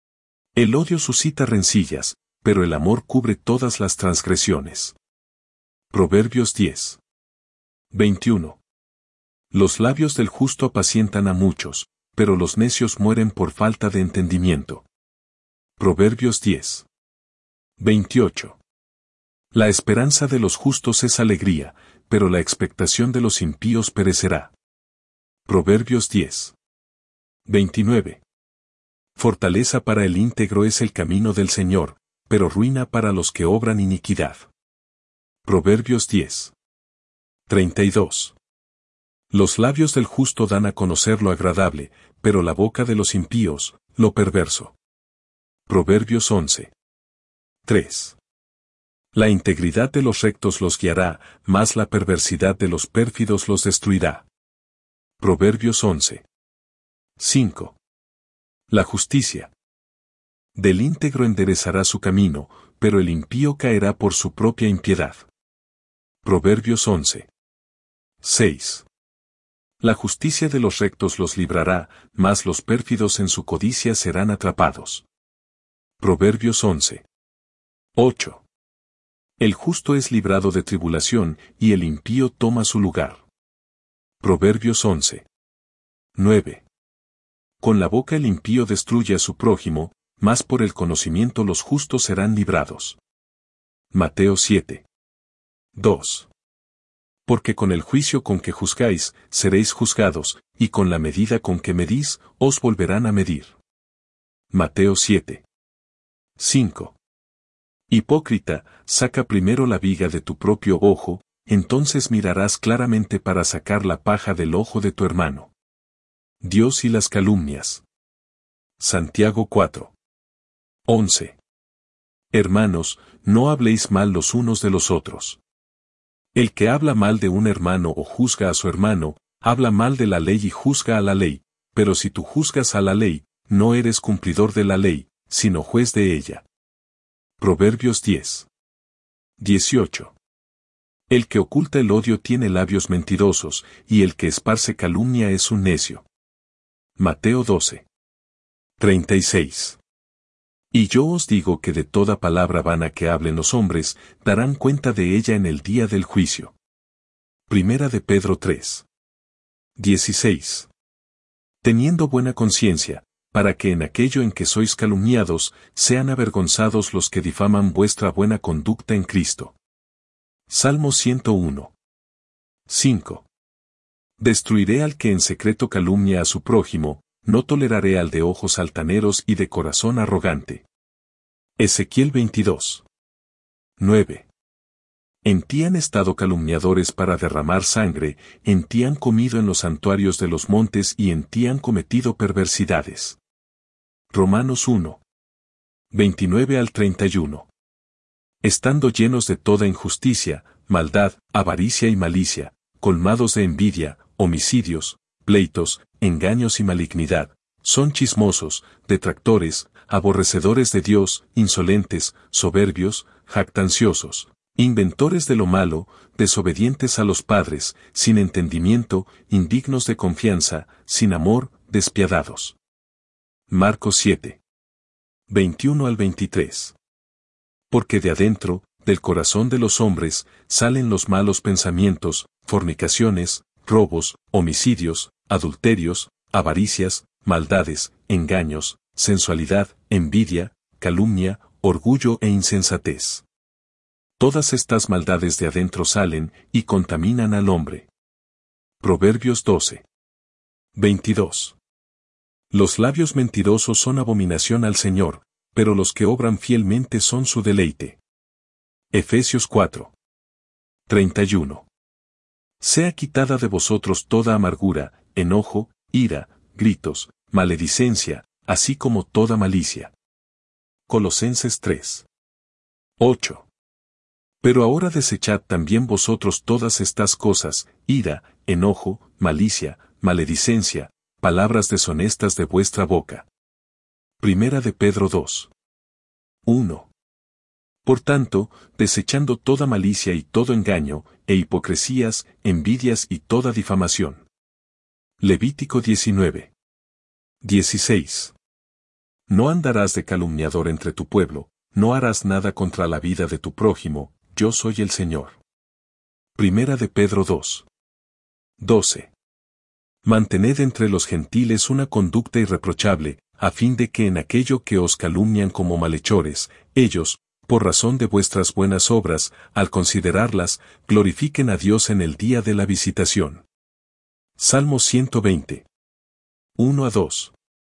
El odio suscita rencillas, pero el amor cubre todas las transgresiones. Proverbios diez. veintiuno. Los labios del justo apacientan a muchos, pero los necios mueren por falta de entendimiento. Proverbios diez. veintiocho. La esperanza de los justos es alegría, pero la expectación de los impíos perecerá. Proverbios diez. veintinueve. Fortaleza para el íntegro es el camino del Señor, pero ruina para los que obran iniquidad. Proverbios diez. treinta y dos. Los labios del justo dan a conocer lo agradable, pero la boca de los impíos, lo perverso. Proverbios once. tres. La integridad de los rectos los guiará, mas la perversidad de los pérfidos los destruirá. Proverbios once. cinco. La justicia del íntegro enderezará su camino, pero el impío caerá por su propia impiedad. Proverbios once. seis. La justicia de los rectos los librará, mas los pérfidos en su codicia serán atrapados. Proverbios once. ocho. El justo es librado de tribulación, y el impío toma su lugar. Proverbios once. nueve. Con la boca el impío destruye a su prójimo, mas por el conocimiento los justos serán librados. Mateo siete. dos. Porque con el juicio con que juzgáis, seréis juzgados, y con la medida con que medís, os volverán a medir. Mateo siete. cinco. Hipócrita, saca primero la viga de tu propio ojo, entonces mirarás claramente para sacar la paja del ojo de tu hermano. Dios y las calumnias. Santiago cuatro. once. Hermanos, no habléis mal los unos de los otros. El que habla mal de un hermano o juzga a su hermano, habla mal de la ley y juzga a la ley, pero si tú juzgas a la ley, no eres cumplidor de la ley, sino juez de ella. Proverbios diez. dieciocho. El que oculta el odio tiene labios mentirosos, y el que esparce calumnia es un necio. Mateo doce. treinta y seis. Y yo os digo que de toda palabra vana que hablen los hombres, darán cuenta de ella en el día del juicio. Primera de Pedro tres. dieciséis. Teniendo buena conciencia, para que en aquello en que sois calumniados, sean avergonzados los que difaman vuestra buena conducta en Cristo. Salmo ciento uno. cinco. Destruiré al que en secreto calumnia a su prójimo, no toleraré al de ojos altaneros y de corazón arrogante. Ezequiel veintidós. nueve. En ti han estado calumniadores para derramar sangre, en ti han comido en los santuarios de los montes y en ti han cometido perversidades. Romanos uno. veintinueve al treinta y uno. Estando llenos de toda injusticia, maldad, avaricia y malicia, colmados de envidia, homicidios, pleitos, engaños y malignidad, son chismosos, detractores, aborrecedores de Dios, insolentes, soberbios, jactanciosos, inventores de lo malo, desobedientes a los padres, sin entendimiento, indignos de confianza, sin amor, despiadados. Marcos siete. veintiuno al veintitrés. Porque de adentro, del corazón de los hombres, salen los malos pensamientos, fornicaciones, robos, homicidios, adulterios, avaricias, maldades, engaños, sensualidad, envidia, calumnia, orgullo e insensatez. Todas estas maldades de adentro salen y contaminan al hombre. Proverbios doce. veintidós. Los labios mentirosos son abominación al Señor, pero los que obran fielmente son su deleite. Efesios cuatro. treinta y uno. Sea quitada de vosotros toda amargura, enojo, ira, gritos, maledicencia, así como toda malicia. Colosenses tres. ocho. Pero ahora desechad también vosotros todas estas cosas, ira, enojo, malicia, maledicencia, palabras deshonestas de vuestra boca. Primera de Pedro dos. uno. Por tanto, desechando toda malicia y todo engaño, e hipocresías, envidias y toda difamación. Levítico diecinueve. dieciséis. No andarás de calumniador entre tu pueblo, no harás nada contra la vida de tu prójimo, yo soy el Señor. Primera de Pedro dos. doce. Mantened entre los gentiles una conducta irreprochable, a fin de que en aquello que os calumnian como malhechores, ellos, por razón de vuestras buenas obras, al considerarlas, glorifiquen a Dios en el día de la visitación. Salmo ciento veinte. uno a dos.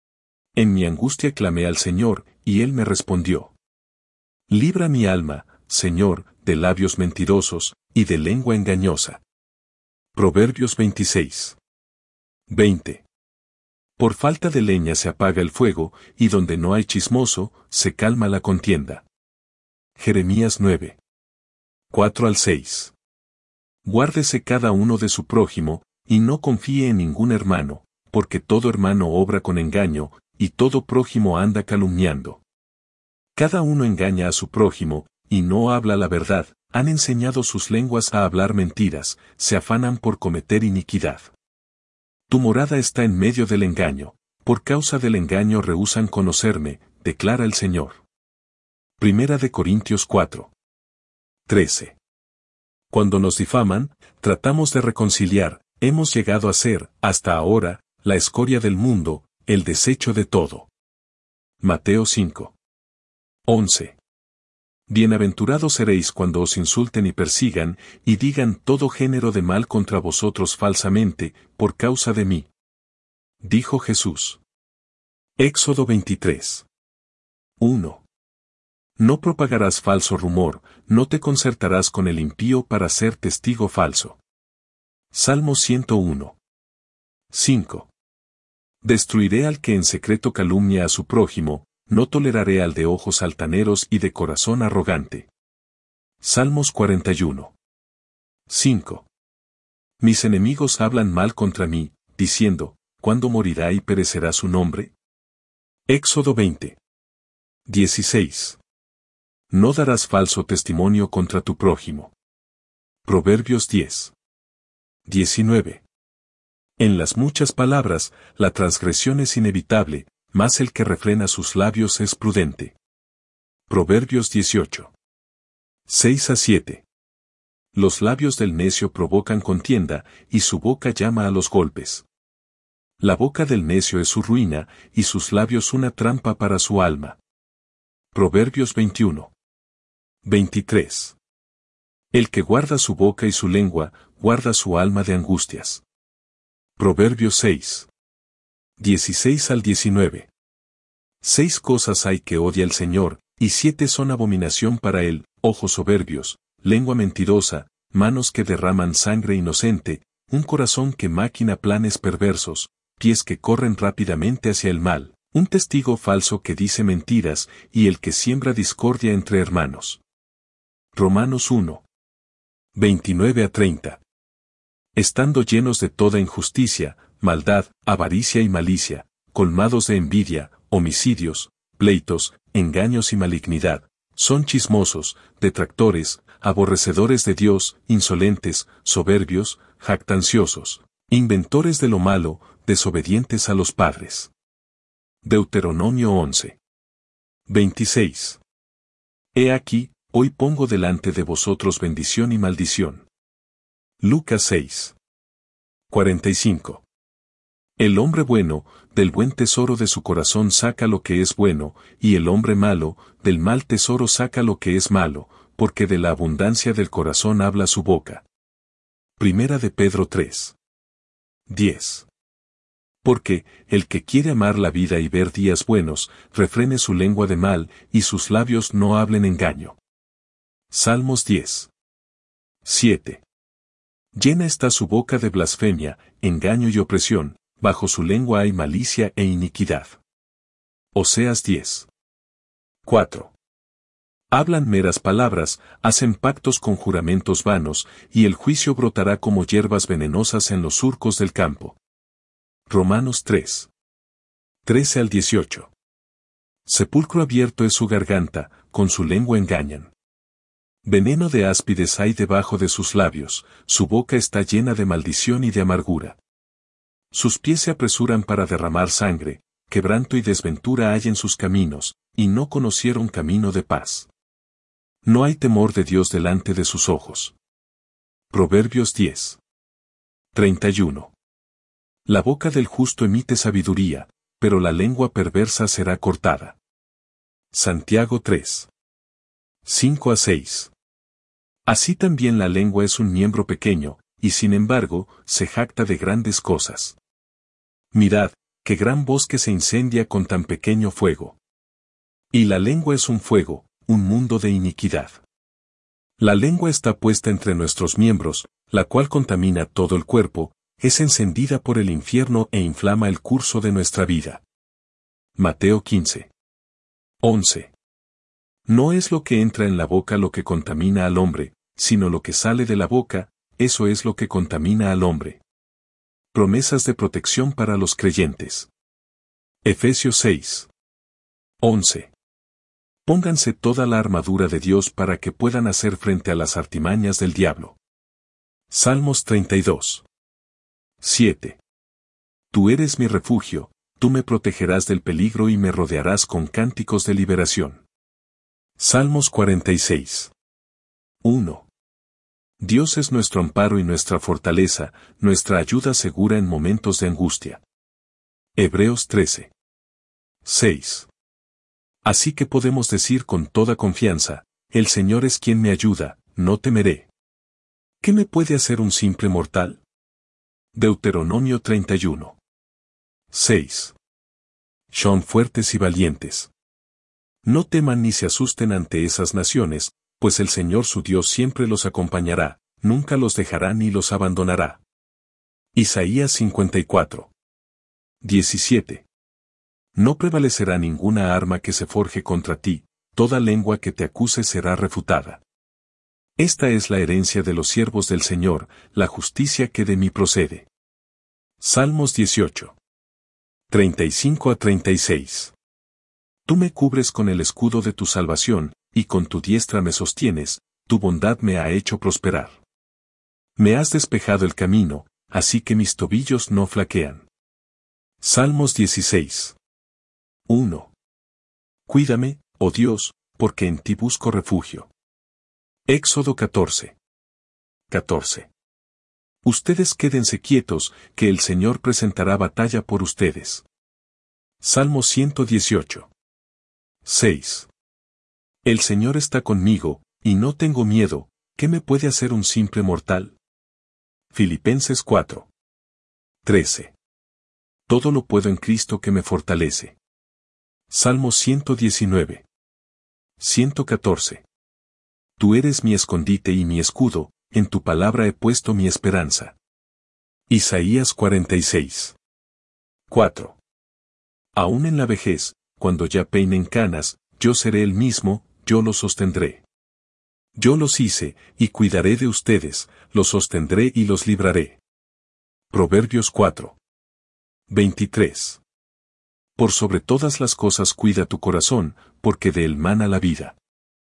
En mi angustia clamé al Señor, y Él me respondió. Libra mi alma, Señor, de labios mentirosos, y de lengua engañosa. Proverbios veintiséis. veinte. Por falta de leña se apaga el fuego, y donde no hay chismoso, se calma la contienda. Jeremías nueve. cuatro al seis. Guárdese cada uno de su prójimo, y no confíe en ningún hermano, porque todo hermano obra con engaño, y todo prójimo anda calumniando. Cada uno engaña a su prójimo, y no habla la verdad, han enseñado sus lenguas a hablar mentiras, se afanan por cometer iniquidad. Tu morada está en medio del engaño, por causa del engaño rehúsan conocerme, declara el Señor. Primera de Corintios cuatro. trece. Cuando nos difaman, tratamos de reconciliar, hemos llegado a ser, hasta ahora, la escoria del mundo, el desecho de todo. Mateo cinco. once. Bienaventurados seréis cuando os insulten y persigan, y digan todo género de mal contra vosotros falsamente, por causa de mí. Dijo Jesús. Éxodo veintitrés. uno. No propagarás falso rumor, no te concertarás con el impío para ser testigo falso. Salmo ciento uno. cinco. Destruiré al que en secreto calumnia a su prójimo, no toleraré al de ojos altaneros y de corazón arrogante. Salmos cuarenta y uno. cinco. Mis enemigos hablan mal contra mí, diciendo, ¿cuándo morirá y perecerá su nombre? Éxodo veinte. dieciséis. No darás falso testimonio contra tu prójimo. Proverbios diez. diecinueve. En las muchas palabras, la transgresión es inevitable, mas el que refrena sus labios es prudente. Proverbios dieciocho. seis a siete. Los labios del necio provocan contienda, y su boca llama a los golpes. La boca del necio es su ruina, y sus labios una trampa para su alma. Proverbios veintiuno. veintitrés. El que guarda su boca y su lengua, guarda su alma de angustias. Proverbios seis. dieciséis al diecinueve. Seis cosas hay que odia el Señor, y siete son abominación para él: ojos soberbios, lengua mentirosa, manos que derraman sangre inocente, un corazón que maquina planes perversos, pies que corren rápidamente hacia el mal, un testigo falso que dice mentiras, y el que siembra discordia entre hermanos. Romanos uno. veintinueve a treinta. Estando llenos de toda injusticia, maldad, avaricia y malicia, colmados de envidia, homicidios, pleitos, engaños y malignidad, son chismosos, detractores, aborrecedores de Dios, insolentes, soberbios, jactanciosos, inventores de lo malo, desobedientes a los padres. Deuteronomio once. veintiséis. He aquí, hoy pongo delante de vosotros bendición y maldición. Lucas seis. cuarenta y cinco. El hombre bueno, del buen tesoro de su corazón saca lo que es bueno, y el hombre malo, del mal tesoro saca lo que es malo, porque de la abundancia del corazón habla su boca. Primera de Pedro tres. diez. Porque, el que quiere amar la vida y ver días buenos, refrene su lengua de mal, y sus labios no hablen engaño. Salmos diez. siete. Llena está su boca de blasfemia, engaño y opresión, bajo su lengua hay malicia e iniquidad. Oseas diez. cuatro. Hablan meras palabras, hacen pactos con juramentos vanos, y el juicio brotará como hierbas venenosas en los surcos del campo. Romanos tres. trece al dieciocho. Sepulcro abierto es su garganta, con su lengua engañan. Veneno de áspides hay debajo de sus labios, su boca está llena de maldición y de amargura. Sus pies se apresuran para derramar sangre, quebranto y desventura hay en sus caminos, y no conocieron camino de paz. No hay temor de Dios delante de sus ojos. Proverbios diez. treinta y uno. La boca del justo emite sabiduría, pero la lengua perversa será cortada. Santiago tres. cinco a seis. Así también la lengua es un miembro pequeño, y sin embargo, se jacta de grandes cosas. Mirad, qué gran bosque se incendia con tan pequeño fuego. Y la lengua es un fuego, un mundo de iniquidad. La lengua está puesta entre nuestros miembros, la cual contamina todo el cuerpo, es encendida por el infierno e inflama el curso de nuestra vida. Mateo quince. once. No es lo que entra en la boca lo que contamina al hombre, sino lo que sale de la boca, eso es lo que contamina al hombre. Promesas de protección para los creyentes. Efesios seis. once. Pónganse toda la armadura de Dios para que puedan hacer frente a las artimañas del diablo. Salmos treinta y dos. siete. Tú eres mi refugio, tú me protegerás del peligro y me rodearás con cánticos de liberación. Salmos cuarenta y seis. uno. Dios es nuestro amparo y nuestra fortaleza, nuestra ayuda segura en momentos de angustia. Hebreos trece. seis. Así que podemos decir con toda confianza, el Señor es quien me ayuda, no temeré. ¿Qué me puede hacer un simple mortal? Deuteronomio treinta y uno. seis. Son fuertes y valientes. No teman ni se asusten ante esas naciones, pues el Señor su Dios siempre los acompañará, nunca los dejará ni los abandonará. Isaías cincuenta y cuatro. diecisiete. No prevalecerá ninguna arma que se forje contra ti, toda lengua que te acuse será refutada. Esta es la herencia de los siervos del Señor, la justicia que de mí procede. Salmos dieciocho. treinta y cinco a treinta y seis. Tú me cubres con el escudo de tu salvación, y con tu diestra me sostienes, tu bondad me ha hecho prosperar. Me has despejado el camino, así que mis tobillos no flaquean. Salmos dieciséis. uno. Cuídame, oh Dios, porque en ti busco refugio. Éxodo catorce. catorce. Ustedes quédense quietos, que el Señor presentará batalla por ustedes. Salmo ciento dieciocho. seis. El Señor está conmigo, y no tengo miedo, ¿qué me puede hacer un simple mortal? Filipenses cuatro. trece. Todo lo puedo en Cristo que me fortalece. Salmo ciento diecinueve. ciento catorce. Tú eres mi escondite y mi escudo, en tu palabra he puesto mi esperanza. Isaías cuarenta y seis. cuatro. Aún en la vejez, cuando ya peinen canas, yo seré el mismo, yo los sostendré. Yo los hice, y cuidaré de ustedes, los sostendré y los libraré. Proverbios cuatro. veintitrés. Por sobre todas las cosas cuida tu corazón, porque de él mana la vida.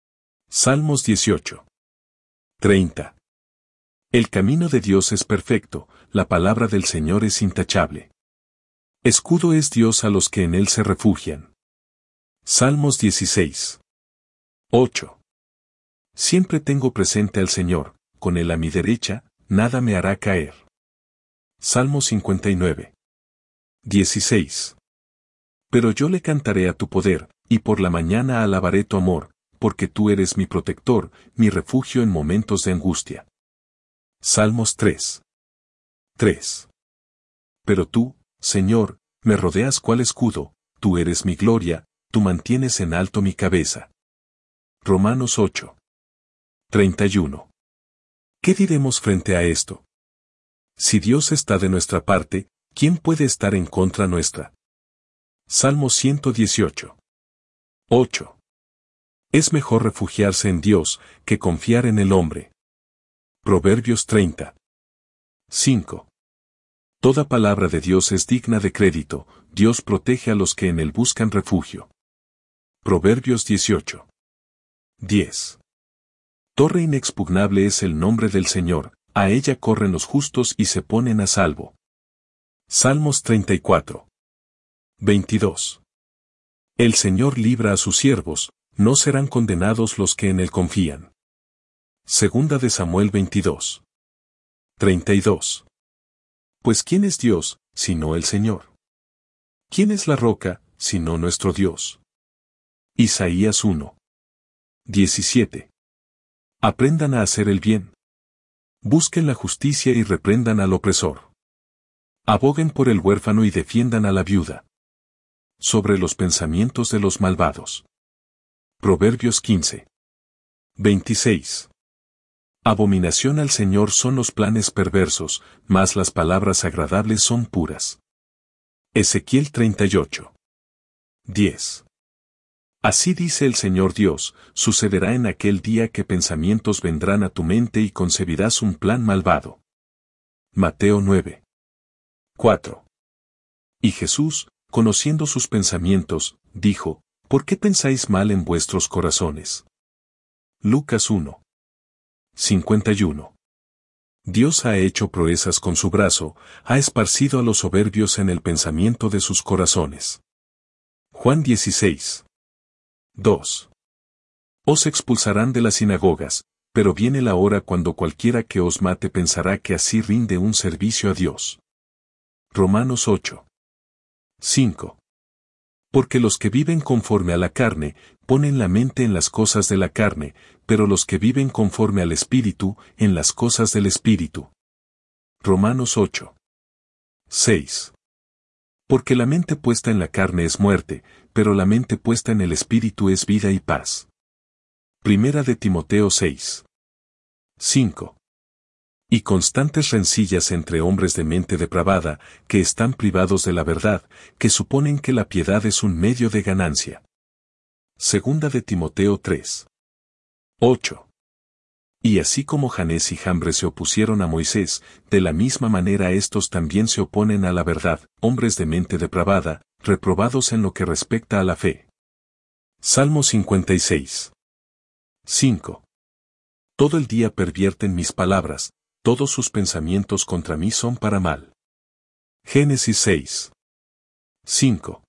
Salmos dieciocho. treinta. El camino de Dios es perfecto, la palabra del Señor es intachable. Escudo es Dios a los que en él se refugian. Salmos dieciséis. ocho. Siempre tengo presente al Señor, con él a mi derecha, nada me hará caer. Salmo cincuenta y nueve. dieciséis. Pero yo le cantaré a tu poder, y por la mañana alabaré tu amor, porque tú eres mi protector, mi refugio en momentos de angustia. Salmos tres. tres. Pero tú, Señor, me rodeas cual escudo, tú eres mi gloria, tú mantienes en alto mi cabeza. Romanos ocho. treinta y uno. ¿Qué diremos frente a esto? Si Dios está de nuestra parte, ¿quién puede estar en contra nuestra? Salmo ciento dieciocho. ocho. Es mejor refugiarse en Dios que confiar en el hombre. Proverbios treinta. cinco. Toda palabra de Dios es digna de crédito, Dios protege a los que en él buscan refugio. Proverbios dieciocho. diez. Torre inexpugnable es el nombre del Señor, a ella corren los justos y se ponen a salvo. Salmos treinta y cuatro. veintidós. El Señor libra a sus siervos, no serán condenados los que en él confían. Segunda de Samuel veintidós. treinta y dos. Pues ¿quién es Dios, sino el Señor? ¿Quién es la roca, sino nuestro Dios? Isaías uno. diecisiete. Aprendan a hacer el bien. Busquen la justicia y reprendan al opresor. Aboguen por el huérfano y defiendan a la viuda. Sobre los pensamientos de los malvados. Proverbios quince. veintiséis. Abominación al Señor son los planes perversos, mas las palabras agradables son puras. Ezequiel treinta y ocho. diez. Así dice el Señor Dios, sucederá en aquel día que pensamientos vendrán a tu mente y concebirás un plan malvado. Mateo nueve. cuatro. Y Jesús, conociendo sus pensamientos, dijo, ¿por qué pensáis mal en vuestros corazones? Lucas uno. cincuenta y uno. Dios ha hecho proezas con su brazo, ha esparcido a los soberbios en el pensamiento de sus corazones. Juan dieciséis. dos. Os expulsarán de las sinagogas, pero viene la hora cuando cualquiera que os mate pensará que así rinde un servicio a Dios. Romanos ocho. cinco. Porque los que viven conforme a la carne, ponen la mente en las cosas de la carne, pero los que viven conforme al Espíritu, en las cosas del Espíritu. Romanos ocho. seis. Porque la mente puesta en la carne es muerte, pero la mente puesta en el Espíritu es vida y paz. Primera de Timoteo seis. cinco. Y constantes rencillas entre hombres de mente depravada, que están privados de la verdad, que suponen que la piedad es un medio de ganancia. Segunda de Timoteo tres. ocho. Y así como Janés y Jambres se opusieron a Moisés, de la misma manera estos también se oponen a la verdad, hombres de mente depravada, reprobados en lo que respecta a la fe. Salmo cincuenta y seis. cinco. Todo el día pervierten mis palabras, todos sus pensamientos contra mí son para mal. Génesis seis. cinco.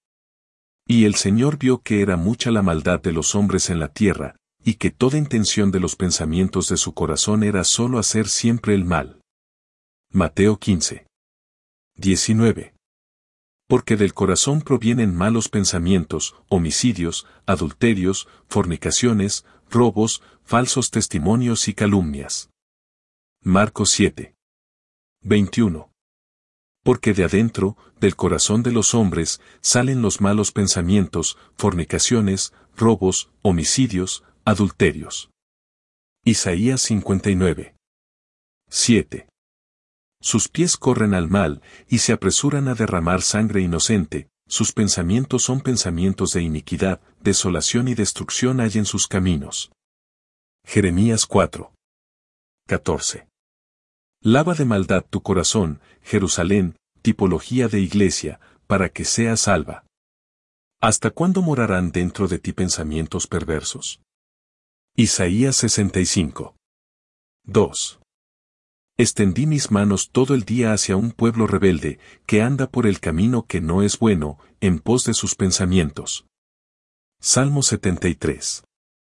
Y el Señor vio que era mucha la maldad de los hombres en la tierra, y que toda intención de los pensamientos de su corazón era solo hacer siempre el mal. Mateo quince. diecinueve. Porque del corazón provienen malos pensamientos, homicidios, adulterios, fornicaciones, robos, falsos testimonios y calumnias. Marcos siete. veintiuno. Porque de adentro, del corazón de los hombres, salen los malos pensamientos, fornicaciones, robos, homicidios, adulterios. Isaías cincuenta y nueve. siete. Sus pies corren al mal, y se apresuran a derramar sangre inocente, sus pensamientos son pensamientos de iniquidad, desolación y destrucción hay en sus caminos. Jeremías cuatro. catorce. Lava de maldad tu corazón, Jerusalén, tipología de iglesia, para que seas salva. ¿Hasta cuándo morarán dentro de ti pensamientos perversos? Isaías sesenta y cinco. dos. Extendí mis manos todo el día hacia un pueblo rebelde, que anda por el camino que no es bueno, en pos de sus pensamientos. Salmo setenta y tres.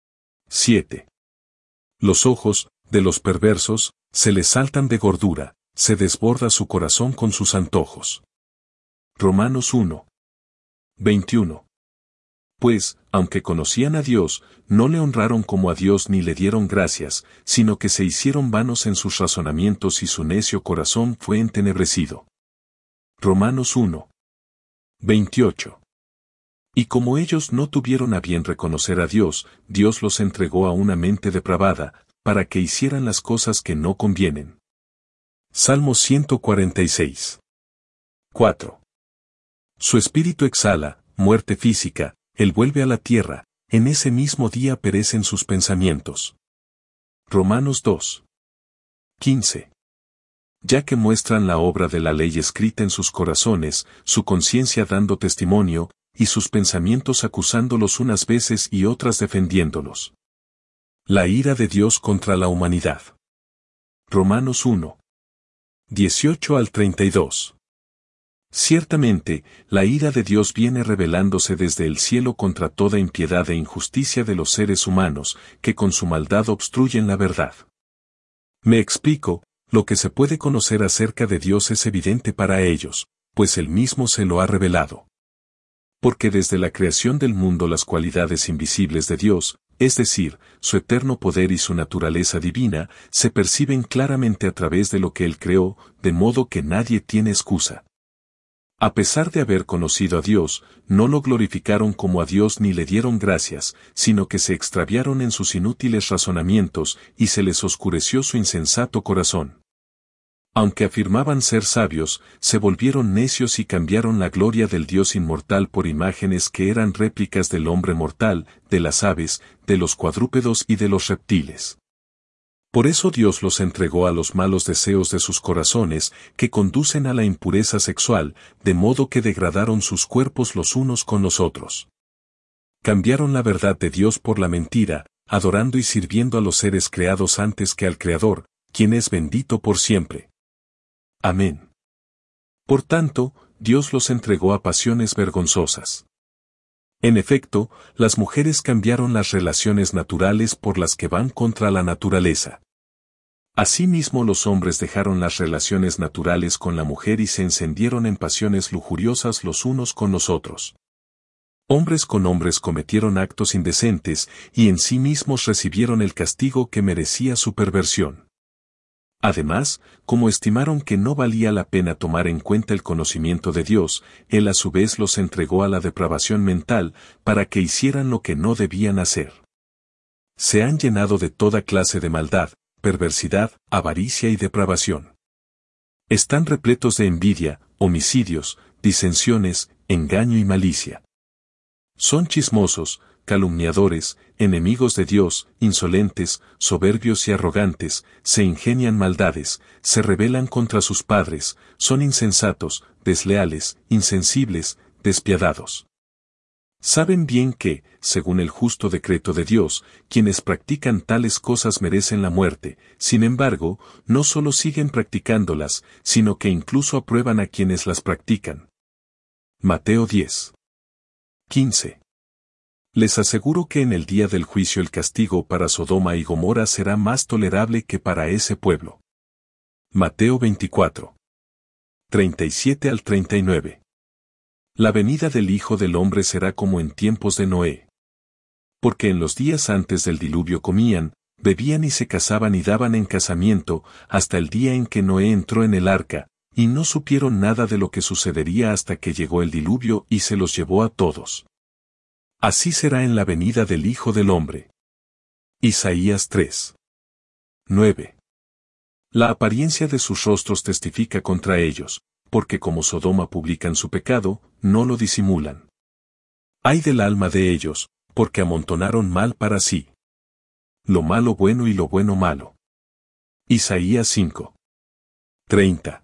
siete. Los ojos, de los perversos, se les saltan de gordura, se desborda su corazón con sus antojos. Romanos uno. veintiuno. Pues, aunque conocían a Dios, no le honraron como a Dios ni le dieron gracias, sino que se hicieron vanos en sus razonamientos y su necio corazón fue entenebrecido. Romanos uno. veintiocho. Y como ellos no tuvieron a bien reconocer a Dios, Dios los entregó a una mente depravada, para que hicieran las cosas que no convienen. Salmo ciento cuarenta y seis. cuatro. Su espíritu exhala, muerte física, él vuelve a la tierra, en ese mismo día perecen sus pensamientos. Romanos dos. quince. Ya que muestran la obra de la ley escrita en sus corazones, su conciencia dando testimonio, y sus pensamientos acusándolos unas veces y otras defendiéndolos. La ira de Dios contra la humanidad. Romanos uno. dieciocho al treinta y dos. Ciertamente, la ira de Dios viene revelándose desde el cielo contra toda impiedad e injusticia de los seres humanos, que con su maldad obstruyen la verdad. Me explico, lo que se puede conocer acerca de Dios es evidente para ellos, pues Él mismo se lo ha revelado. Porque desde la creación del mundo las cualidades invisibles de Dios, es decir, su eterno poder y su naturaleza divina, se perciben claramente a través de lo que Él creó, de modo que nadie tiene excusa. A pesar de haber conocido a Dios, no lo glorificaron como a Dios ni le dieron gracias, sino que se extraviaron en sus inútiles razonamientos y se les oscureció su insensato corazón. Aunque afirmaban ser sabios, se volvieron necios y cambiaron la gloria del Dios inmortal por imágenes que eran réplicas del hombre mortal, de las aves, de los cuadrúpedos y de los reptiles. Por eso Dios los entregó a los malos deseos de sus corazones, que conducen a la impureza sexual, de modo que degradaron sus cuerpos los unos con los otros. Cambiaron la verdad de Dios por la mentira, adorando y sirviendo a los seres creados antes que al Creador, quien es bendito por siempre. Amén. Por tanto, Dios los entregó a pasiones vergonzosas. En efecto, las mujeres cambiaron las relaciones naturales por las que van contra la naturaleza. Asimismo, los hombres dejaron las relaciones naturales con la mujer y se encendieron en pasiones lujuriosas los unos con los otros. Hombres con hombres cometieron actos indecentes y en sí mismos recibieron el castigo que merecía su perversión. Además, como estimaron que no valía la pena tomar en cuenta el conocimiento de Dios, Él a su vez los entregó a la depravación mental, para que hicieran lo que no debían hacer. Se han llenado de toda clase de maldad, perversidad, avaricia y depravación. Están repletos de envidia, homicidios, disensiones, engaño y malicia. Son chismosos, calumniadores, enemigos de Dios, insolentes, soberbios y arrogantes, se ingenian maldades, se rebelan contra sus padres, son insensatos, desleales, insensibles, despiadados. Saben bien que, según el justo decreto de Dios, quienes practican tales cosas merecen la muerte, sin embargo, no solo siguen practicándolas, sino que incluso aprueban a quienes las practican. Mateo diez. quince. Les aseguro que en el día del juicio el castigo para Sodoma y Gomorra será más tolerable que para ese pueblo. Mateo veinticuatro. treinta y siete al treinta y nueve. La venida del Hijo del Hombre será como en tiempos de Noé. Porque en los días antes del diluvio comían, bebían y se casaban y daban en casamiento, hasta el día en que Noé entró en el arca, y no supieron nada de lo que sucedería hasta que llegó el diluvio y se los llevó a todos. Así será en la venida del Hijo del Hombre. Isaías tres. nueve. La apariencia de sus rostros testifica contra ellos, porque como Sodoma publican su pecado, no lo disimulan. Ay del alma de ellos, porque amontonaron mal para sí. Lo malo bueno y lo bueno malo. Isaías cinco. treinta.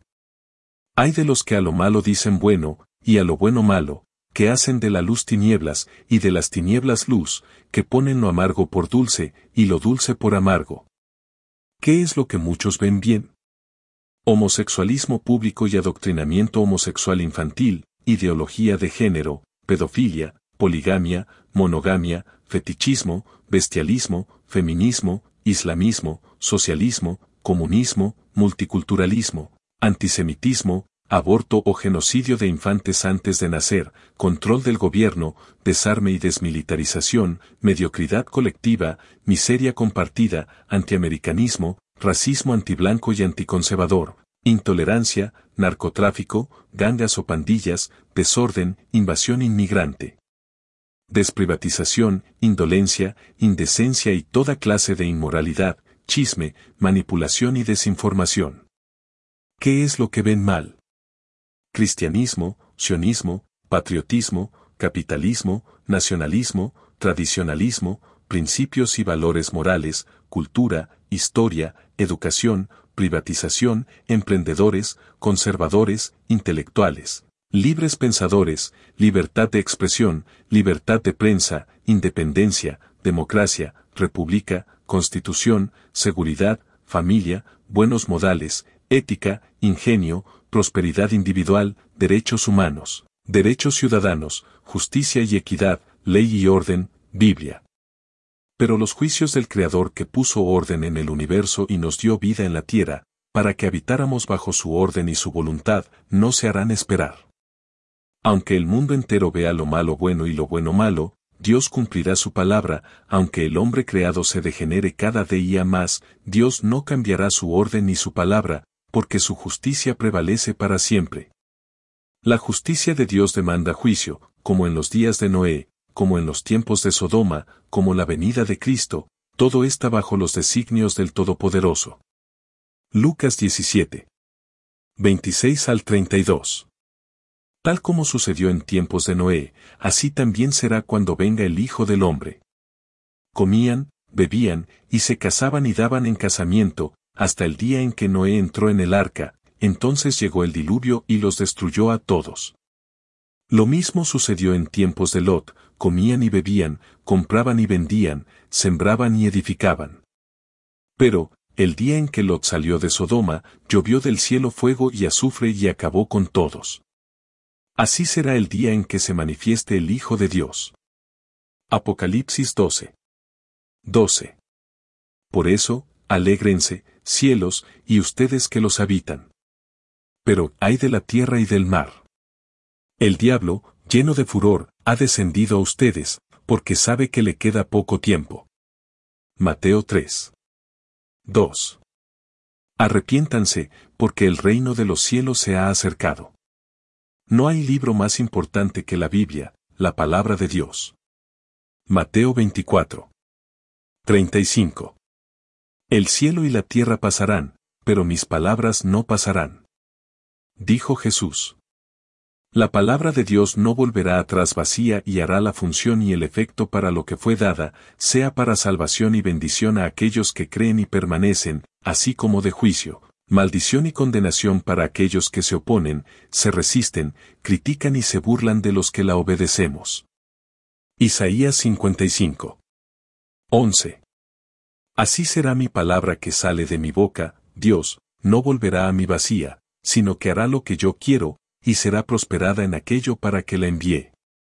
Ay de los que a lo malo dicen bueno, y a lo bueno malo, que hacen de la luz tinieblas, y de las tinieblas luz, que ponen lo amargo por dulce, y lo dulce por amargo. ¿Qué es lo que muchos ven bien? Homosexualismo público y adoctrinamiento homosexual infantil, ideología de género, pedofilia, poligamia, monogamia, fetichismo, bestialismo, feminismo, islamismo, socialismo, comunismo, multiculturalismo, antisemitismo, aborto o genocidio de infantes antes de nacer, control del gobierno, desarme y desmilitarización, mediocridad colectiva, miseria compartida, antiamericanismo, racismo antiblanco y anticonservador, intolerancia, narcotráfico, gangas o pandillas, desorden, invasión inmigrante. Desprivatización, indolencia, indecencia y toda clase de inmoralidad, chisme, manipulación y desinformación. ¿Qué es lo que ven mal? Cristianismo, sionismo, patriotismo, capitalismo, nacionalismo, tradicionalismo, principios y valores morales, cultura, historia, educación, privatización, emprendedores, conservadores, intelectuales, libres pensadores, libertad de expresión, libertad de prensa, independencia, democracia, república, constitución, seguridad, familia, buenos modales, ética, ingenio, prosperidad individual, derechos humanos, derechos ciudadanos, justicia y equidad, ley y orden, Biblia. Pero los juicios del Creador que puso orden en el universo y nos dio vida en la tierra, para que habitáramos bajo su orden y su voluntad, no se harán esperar. Aunque el mundo entero vea lo malo bueno y lo bueno malo, Dios cumplirá su palabra, aunque el hombre creado se degenere cada día más, Dios no cambiará su orden ni su palabra, porque su justicia prevalece para siempre. La justicia de Dios demanda juicio, como en los días de Noé, como en los tiempos de Sodoma, como la venida de Cristo, todo está bajo los designios del Todopoderoso. Lucas diecisiete. veintiséis al treinta y dos. Tal como sucedió en tiempos de Noé, así también será cuando venga el Hijo del Hombre. Comían, bebían, y se casaban y daban en casamiento, hasta el día en que Noé entró en el arca, entonces llegó el diluvio y los destruyó a todos. Lo mismo sucedió en tiempos de Lot, comían y bebían, compraban y vendían, sembraban y edificaban. Pero, el día en que Lot salió de Sodoma, llovió del cielo fuego y azufre y acabó con todos. Así será el día en que se manifieste el Hijo de Dios. Apocalipsis doce. doce. Por eso, alégrense, cielos, y ustedes que los habitan. Pero, ay de la tierra y del mar. El diablo, lleno de furor, ha descendido a ustedes, porque sabe que le queda poco tiempo. Mateo tres. dos. Arrepiéntanse, porque el reino de los cielos se ha acercado. No hay libro más importante que la Biblia, la palabra de Dios. Mateo veinticuatro. treinta y cinco. El cielo y la tierra pasarán, pero mis palabras no pasarán. Dijo Jesús. La palabra de Dios no volverá atrás vacía y hará la función y el efecto para lo que fue dada, sea para salvación y bendición a aquellos que creen y permanecen, así como de juicio, maldición y condenación para aquellos que se oponen, se resisten, critican y se burlan de los que la obedecemos. Isaías cincuenta y cinco. once. Así será mi palabra que sale de mi boca, Dios, no volverá a mí vacía, sino que hará lo que yo quiero, y será prosperada en aquello para que la envíe.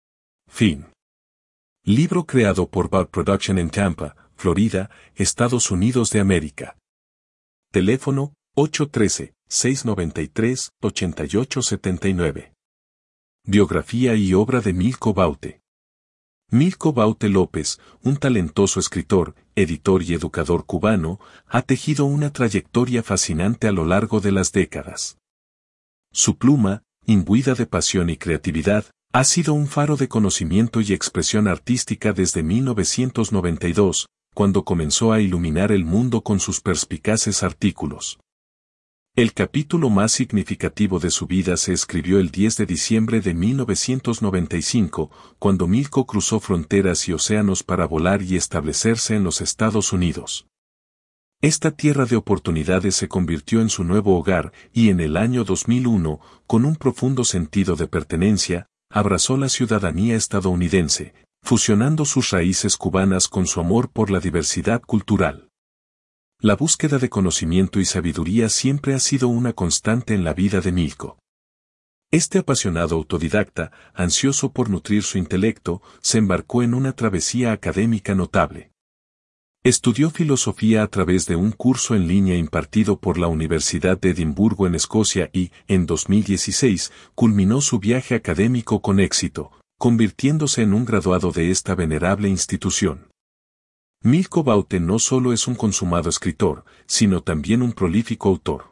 Fin. Libro creado por Bud Production en Tampa, Florida, Estados Unidos de América. Teléfono ocho uno tres, seis nueve tres, ocho ocho siete nueve. Biografía y obra de Milko Baute. Milko Baute López, un talentoso escritor, editor y educador cubano, ha tejido una trayectoria fascinante a lo largo de las décadas. Su pluma, imbuida de pasión y creatividad, ha sido un faro de conocimiento y expresión artística desde mil novecientos noventa y dos, cuando comenzó a iluminar el mundo con sus perspicaces artículos. El capítulo más significativo de su vida se escribió el diez de diciembre de mil novecientos noventa y cinco, cuando Milko cruzó fronteras y océanos para volar y establecerse en los Estados Unidos. Esta tierra de oportunidades se convirtió en su nuevo hogar y en el año dos mil uno, con un profundo sentido de pertenencia, abrazó la ciudadanía estadounidense, fusionando sus raíces cubanas con su amor por la diversidad cultural. La búsqueda de conocimiento y sabiduría siempre ha sido una constante en la vida de Milko. Este apasionado autodidacta, ansioso por nutrir su intelecto, se embarcó en una travesía académica notable. Estudió filosofía a través de un curso en línea impartido por la Universidad de Edimburgo en Escocia y, en dos mil dieciséis, culminó su viaje académico con éxito, convirtiéndose en un graduado de esta venerable institución. Milko Baute no solo es un consumado escritor, sino también un prolífico autor.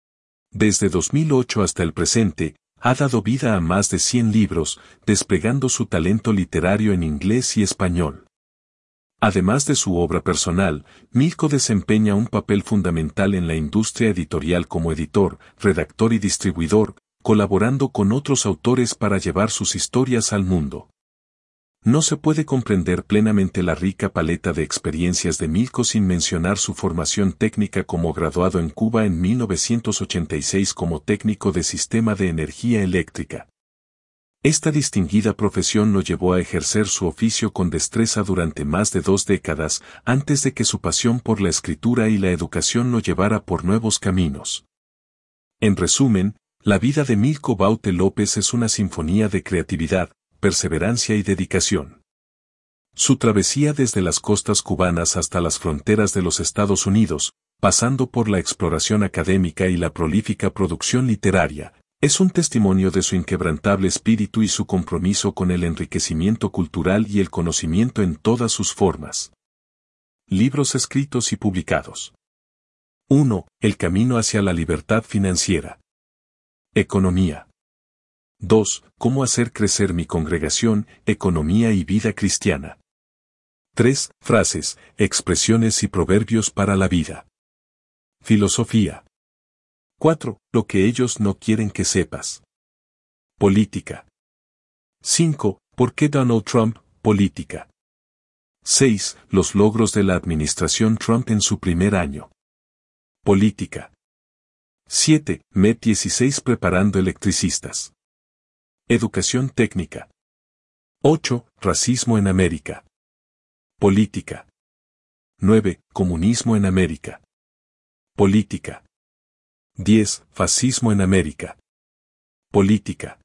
Desde dos mil ocho hasta el presente, ha dado vida a más de cien libros, desplegando su talento literario en inglés y español. Además de su obra personal, Milko desempeña un papel fundamental en la industria editorial como editor, redactor y distribuidor, colaborando con otros autores para llevar sus historias al mundo. No se puede comprender plenamente la rica paleta de experiencias de Milko sin mencionar su formación técnica como graduado en Cuba en mil novecientos ochenta y seis como técnico de sistema de energía eléctrica. Esta distinguida profesión lo llevó a ejercer su oficio con destreza durante más de dos décadas, antes de que su pasión por la escritura y la educación lo llevara por nuevos caminos. En resumen, la vida de Milko Baute López es una sinfonía de creatividad, perseverancia y dedicación. Su travesía desde las costas cubanas hasta las fronteras de los Estados Unidos, pasando por la exploración académica y la prolífica producción literaria, es un testimonio de su inquebrantable espíritu y su compromiso con el enriquecimiento cultural y el conocimiento en todas sus formas. Libros escritos y publicados. uno. El camino hacia la libertad financiera. Economía. dos. Cómo hacer crecer mi congregación, economía y vida cristiana. tres. Frases, expresiones y proverbios para la vida. Filosofía. cuatro. Lo que ellos no quieren que sepas. Política. cinco. ¿Por qué Donald Trump? Política. seis. Los logros de la administración Trump en su primer año. Política. siete. M E P dieciséis preparando electricistas. Educación técnica. ocho. Racismo en América. Política. nueve. Comunismo en América. Política. diez. Fascismo en América. Política.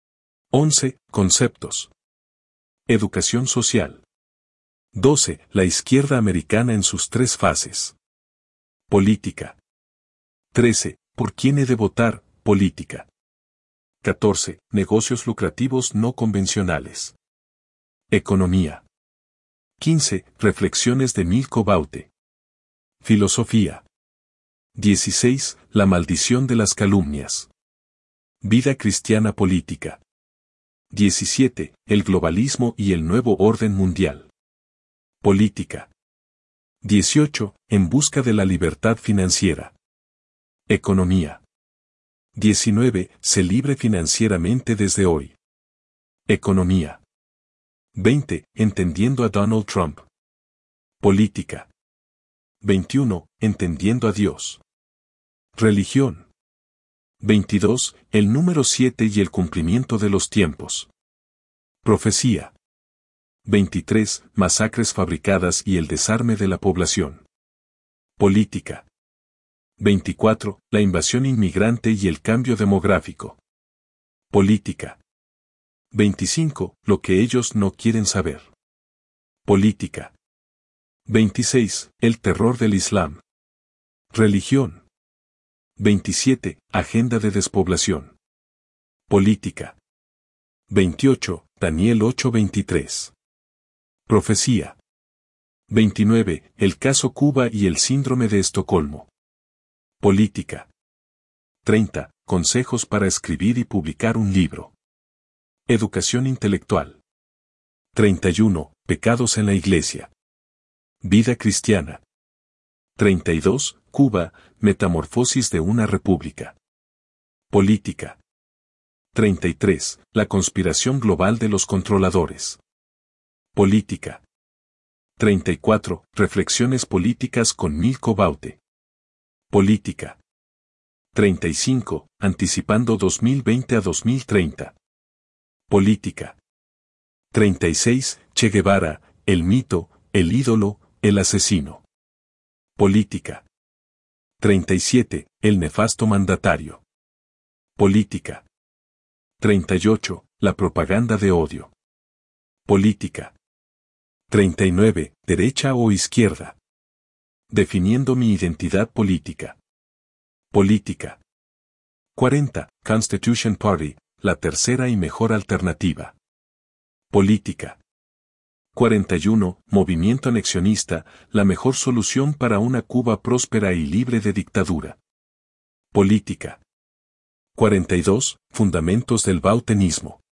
once. Conceptos. Educación social. doce. La izquierda americana en sus tres fases. Política. trece. ¿Por quién he de votar? Política. catorce. Negocios lucrativos no convencionales. Economía. quince. Reflexiones de Milko Baute. Filosofía. dieciséis. La maldición de las calumnias. Vida cristiana política. diecisiete. El globalismo y el nuevo orden mundial. Política. dieciocho. En busca de la libertad financiera. Economía. diecinueve. Sé libre financieramente desde hoy. Economía. veinte. Entendiendo a Donald Trump. Política. veintiuno. Entendiendo a Dios. Religión. veintidós. El número siete y el cumplimiento de los tiempos. Profecía. veintitrés. Masacres fabricadas y el desarme de la población. Política. veinticuatro. La invasión inmigrante y el cambio demográfico. Política. veinticinco. Lo que ellos no quieren saber. Política. veintiséis. El terror del Islam. Religión. veintisiete. Agenda de despoblación. Política. veintiocho. Daniel ocho veintitrés. Profecía. veintinueve. El caso Cuba y el síndrome de Estocolmo. Política. treinta. Consejos para escribir y publicar un libro. Educación intelectual. treinta y uno. Pecados en la Iglesia. Vida cristiana. treinta y dos. Cuba, metamorfosis de una república. Política. treinta y tres. La conspiración global de los controladores. Política. treinta y cuatro. Reflexiones políticas con Milko Baute. Política. treinta y cinco. Anticipando dos mil veinte a dos mil treinta. Política. treinta y seis. Che Guevara, el mito, el ídolo, el asesino. Política. treinta y siete. El nefasto mandatario. Política. treinta y ocho. La propaganda de odio. Política. treinta y nueve. Derecha o izquierda. Definiendo mi identidad política. Política. cuarenta. Constitution Party, la tercera y mejor alternativa. Política. cuarenta y uno. Movimiento anexionista, la mejor solución para una Cuba próspera y libre de dictadura. Política. cuarenta y dos. Fundamentos del bautenismo.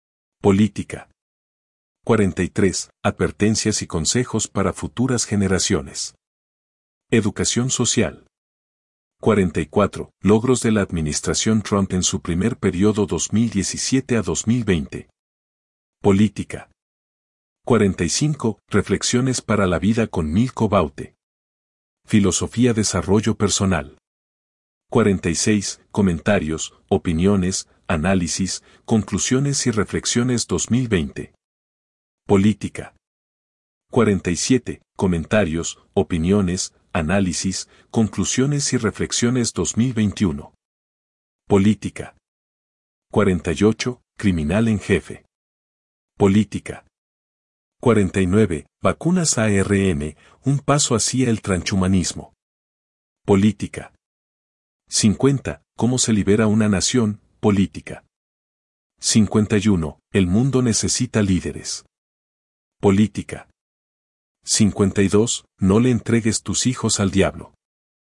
Política. cuarenta y tres. Advertencias y consejos para futuras generaciones. Educación social. cuarenta y cuatro. Logros de la administración Trump en su primer periodo dos mil diecisiete a dos mil veinte. Política. cuarenta y cinco. Reflexiones para la vida con Milko Baute. Filosofía desarrollo personal. cuarenta y seis. Comentarios, opiniones, análisis, conclusiones y reflexiones dos mil veinte. Política. cuarenta y siete. Comentarios, opiniones, análisis, conclusiones y reflexiones dos mil veintiuno. Política. cuarenta y ocho. Criminal en jefe. Política. cuarenta y nueve. Vacunas A R N, un paso hacia el transhumanismo. Política. cincuenta. Cómo se libera una nación, política. cincuenta y uno. El mundo necesita líderes. Política. cincuenta y dos. No le entregues tus hijos al diablo.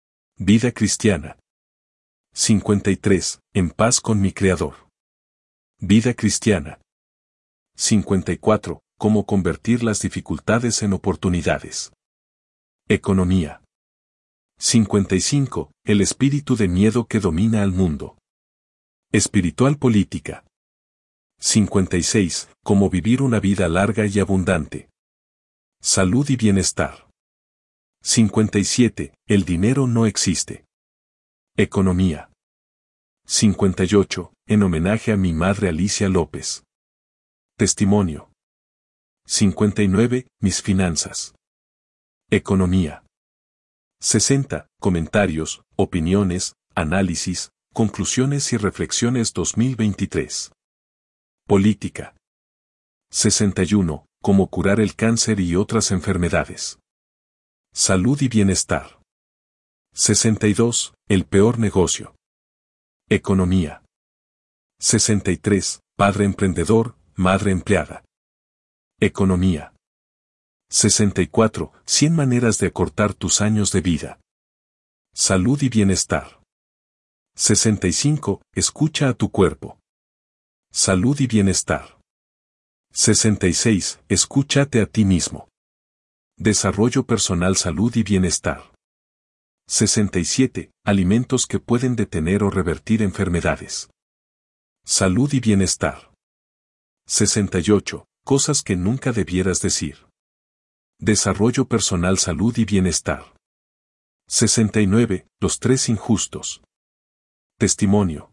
Vida cristiana. cincuenta y tres. En paz con mi Creador. Vida cristiana. cincuenta y cuatro. Cómo convertir las dificultades en oportunidades. Economía. cincuenta y cinco. El espíritu de miedo que domina al mundo. Espiritual política. cincuenta y seis. Cómo vivir una vida larga y abundante. Salud y bienestar. cincuenta y siete. El dinero no existe. Economía. cincuenta y ocho. En homenaje a mi madre Alicia López. Testimonio. cincuenta y nueve. Mis finanzas. Economía. sesenta. Comentarios, opiniones, análisis, conclusiones y reflexiones dos mil veintitrés. Política. sesenta y uno. Cómo curar el cáncer y otras enfermedades. Salud y bienestar. sesenta y dos. El peor negocio. Economía. sesenta y tres. Padre emprendedor, madre empleada. Economía. sesenta y cuatro. cien maneras de acortar tus años de vida. Salud y bienestar. sesenta y cinco. Escucha a tu cuerpo. Salud y bienestar. sesenta y seis. Escúchate a ti mismo. Desarrollo personal, salud y bienestar. sesenta y siete. Alimentos que pueden detener o revertir enfermedades. Salud y bienestar. sesenta y ocho. Cosas que nunca debieras decir. Desarrollo personal, salud y bienestar. sesenta y nueve. Los tres injustos. Testimonio.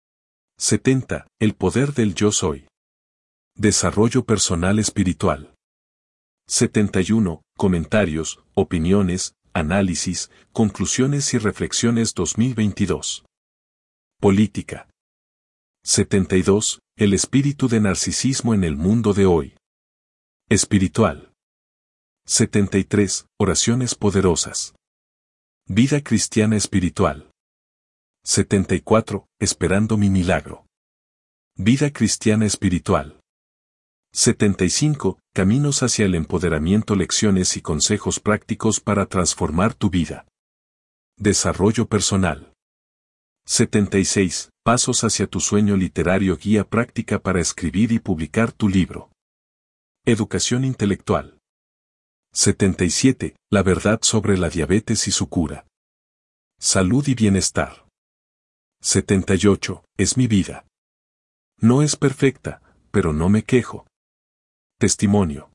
setenta. El poder del yo soy. Desarrollo personal espiritual. setenta y uno. Comentarios, opiniones, análisis, conclusiones y reflexiones dos mil veintidós. Política. setenta y dos. El espíritu de narcisismo en el mundo de hoy. Espiritual. setenta y tres. Oraciones poderosas. Vida cristiana espiritual. setenta y cuatro. Esperando mi milagro. Vida cristiana espiritual. setenta y cinco. Caminos hacia el empoderamiento, lecciones y consejos prácticos para transformar tu vida. Desarrollo personal. setenta y seis. Pasos hacia tu sueño literario, guía práctica para escribir y publicar tu libro. Educación intelectual. setenta y siete. La verdad sobre la diabetes y su cura. Salud y bienestar. setenta y ocho. Es mi vida. No es perfecta, pero no me quejo. Testimonio.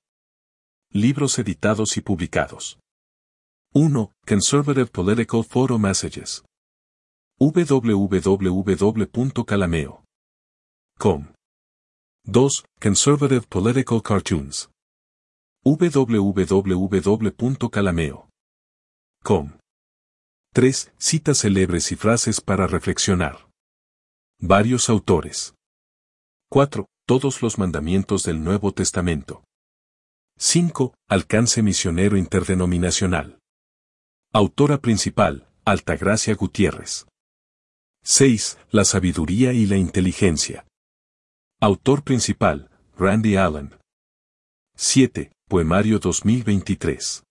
Libros editados y publicados. uno. Conservative Political Photo Messages. w w w punto calameo punto com. dos. Conservative Political Cartoons. w w w punto calameo punto com. tres. Citas célebres y frases para reflexionar. Varios autores. cuatro. Todos los mandamientos del Nuevo Testamento. cinco. Alcance misionero interdenominacional. Autora principal, Altagracia Gutiérrez. seis. La sabiduría y la inteligencia. Autor principal, Randy Allen. siete. Poemario dos mil veintitrés.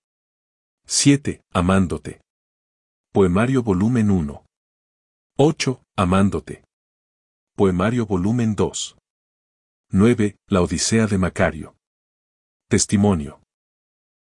siete. Amándote. Poemario volumen uno. ocho. Amándote. Poemario volumen dos. nueve. La Odisea de Macario. Testimonio.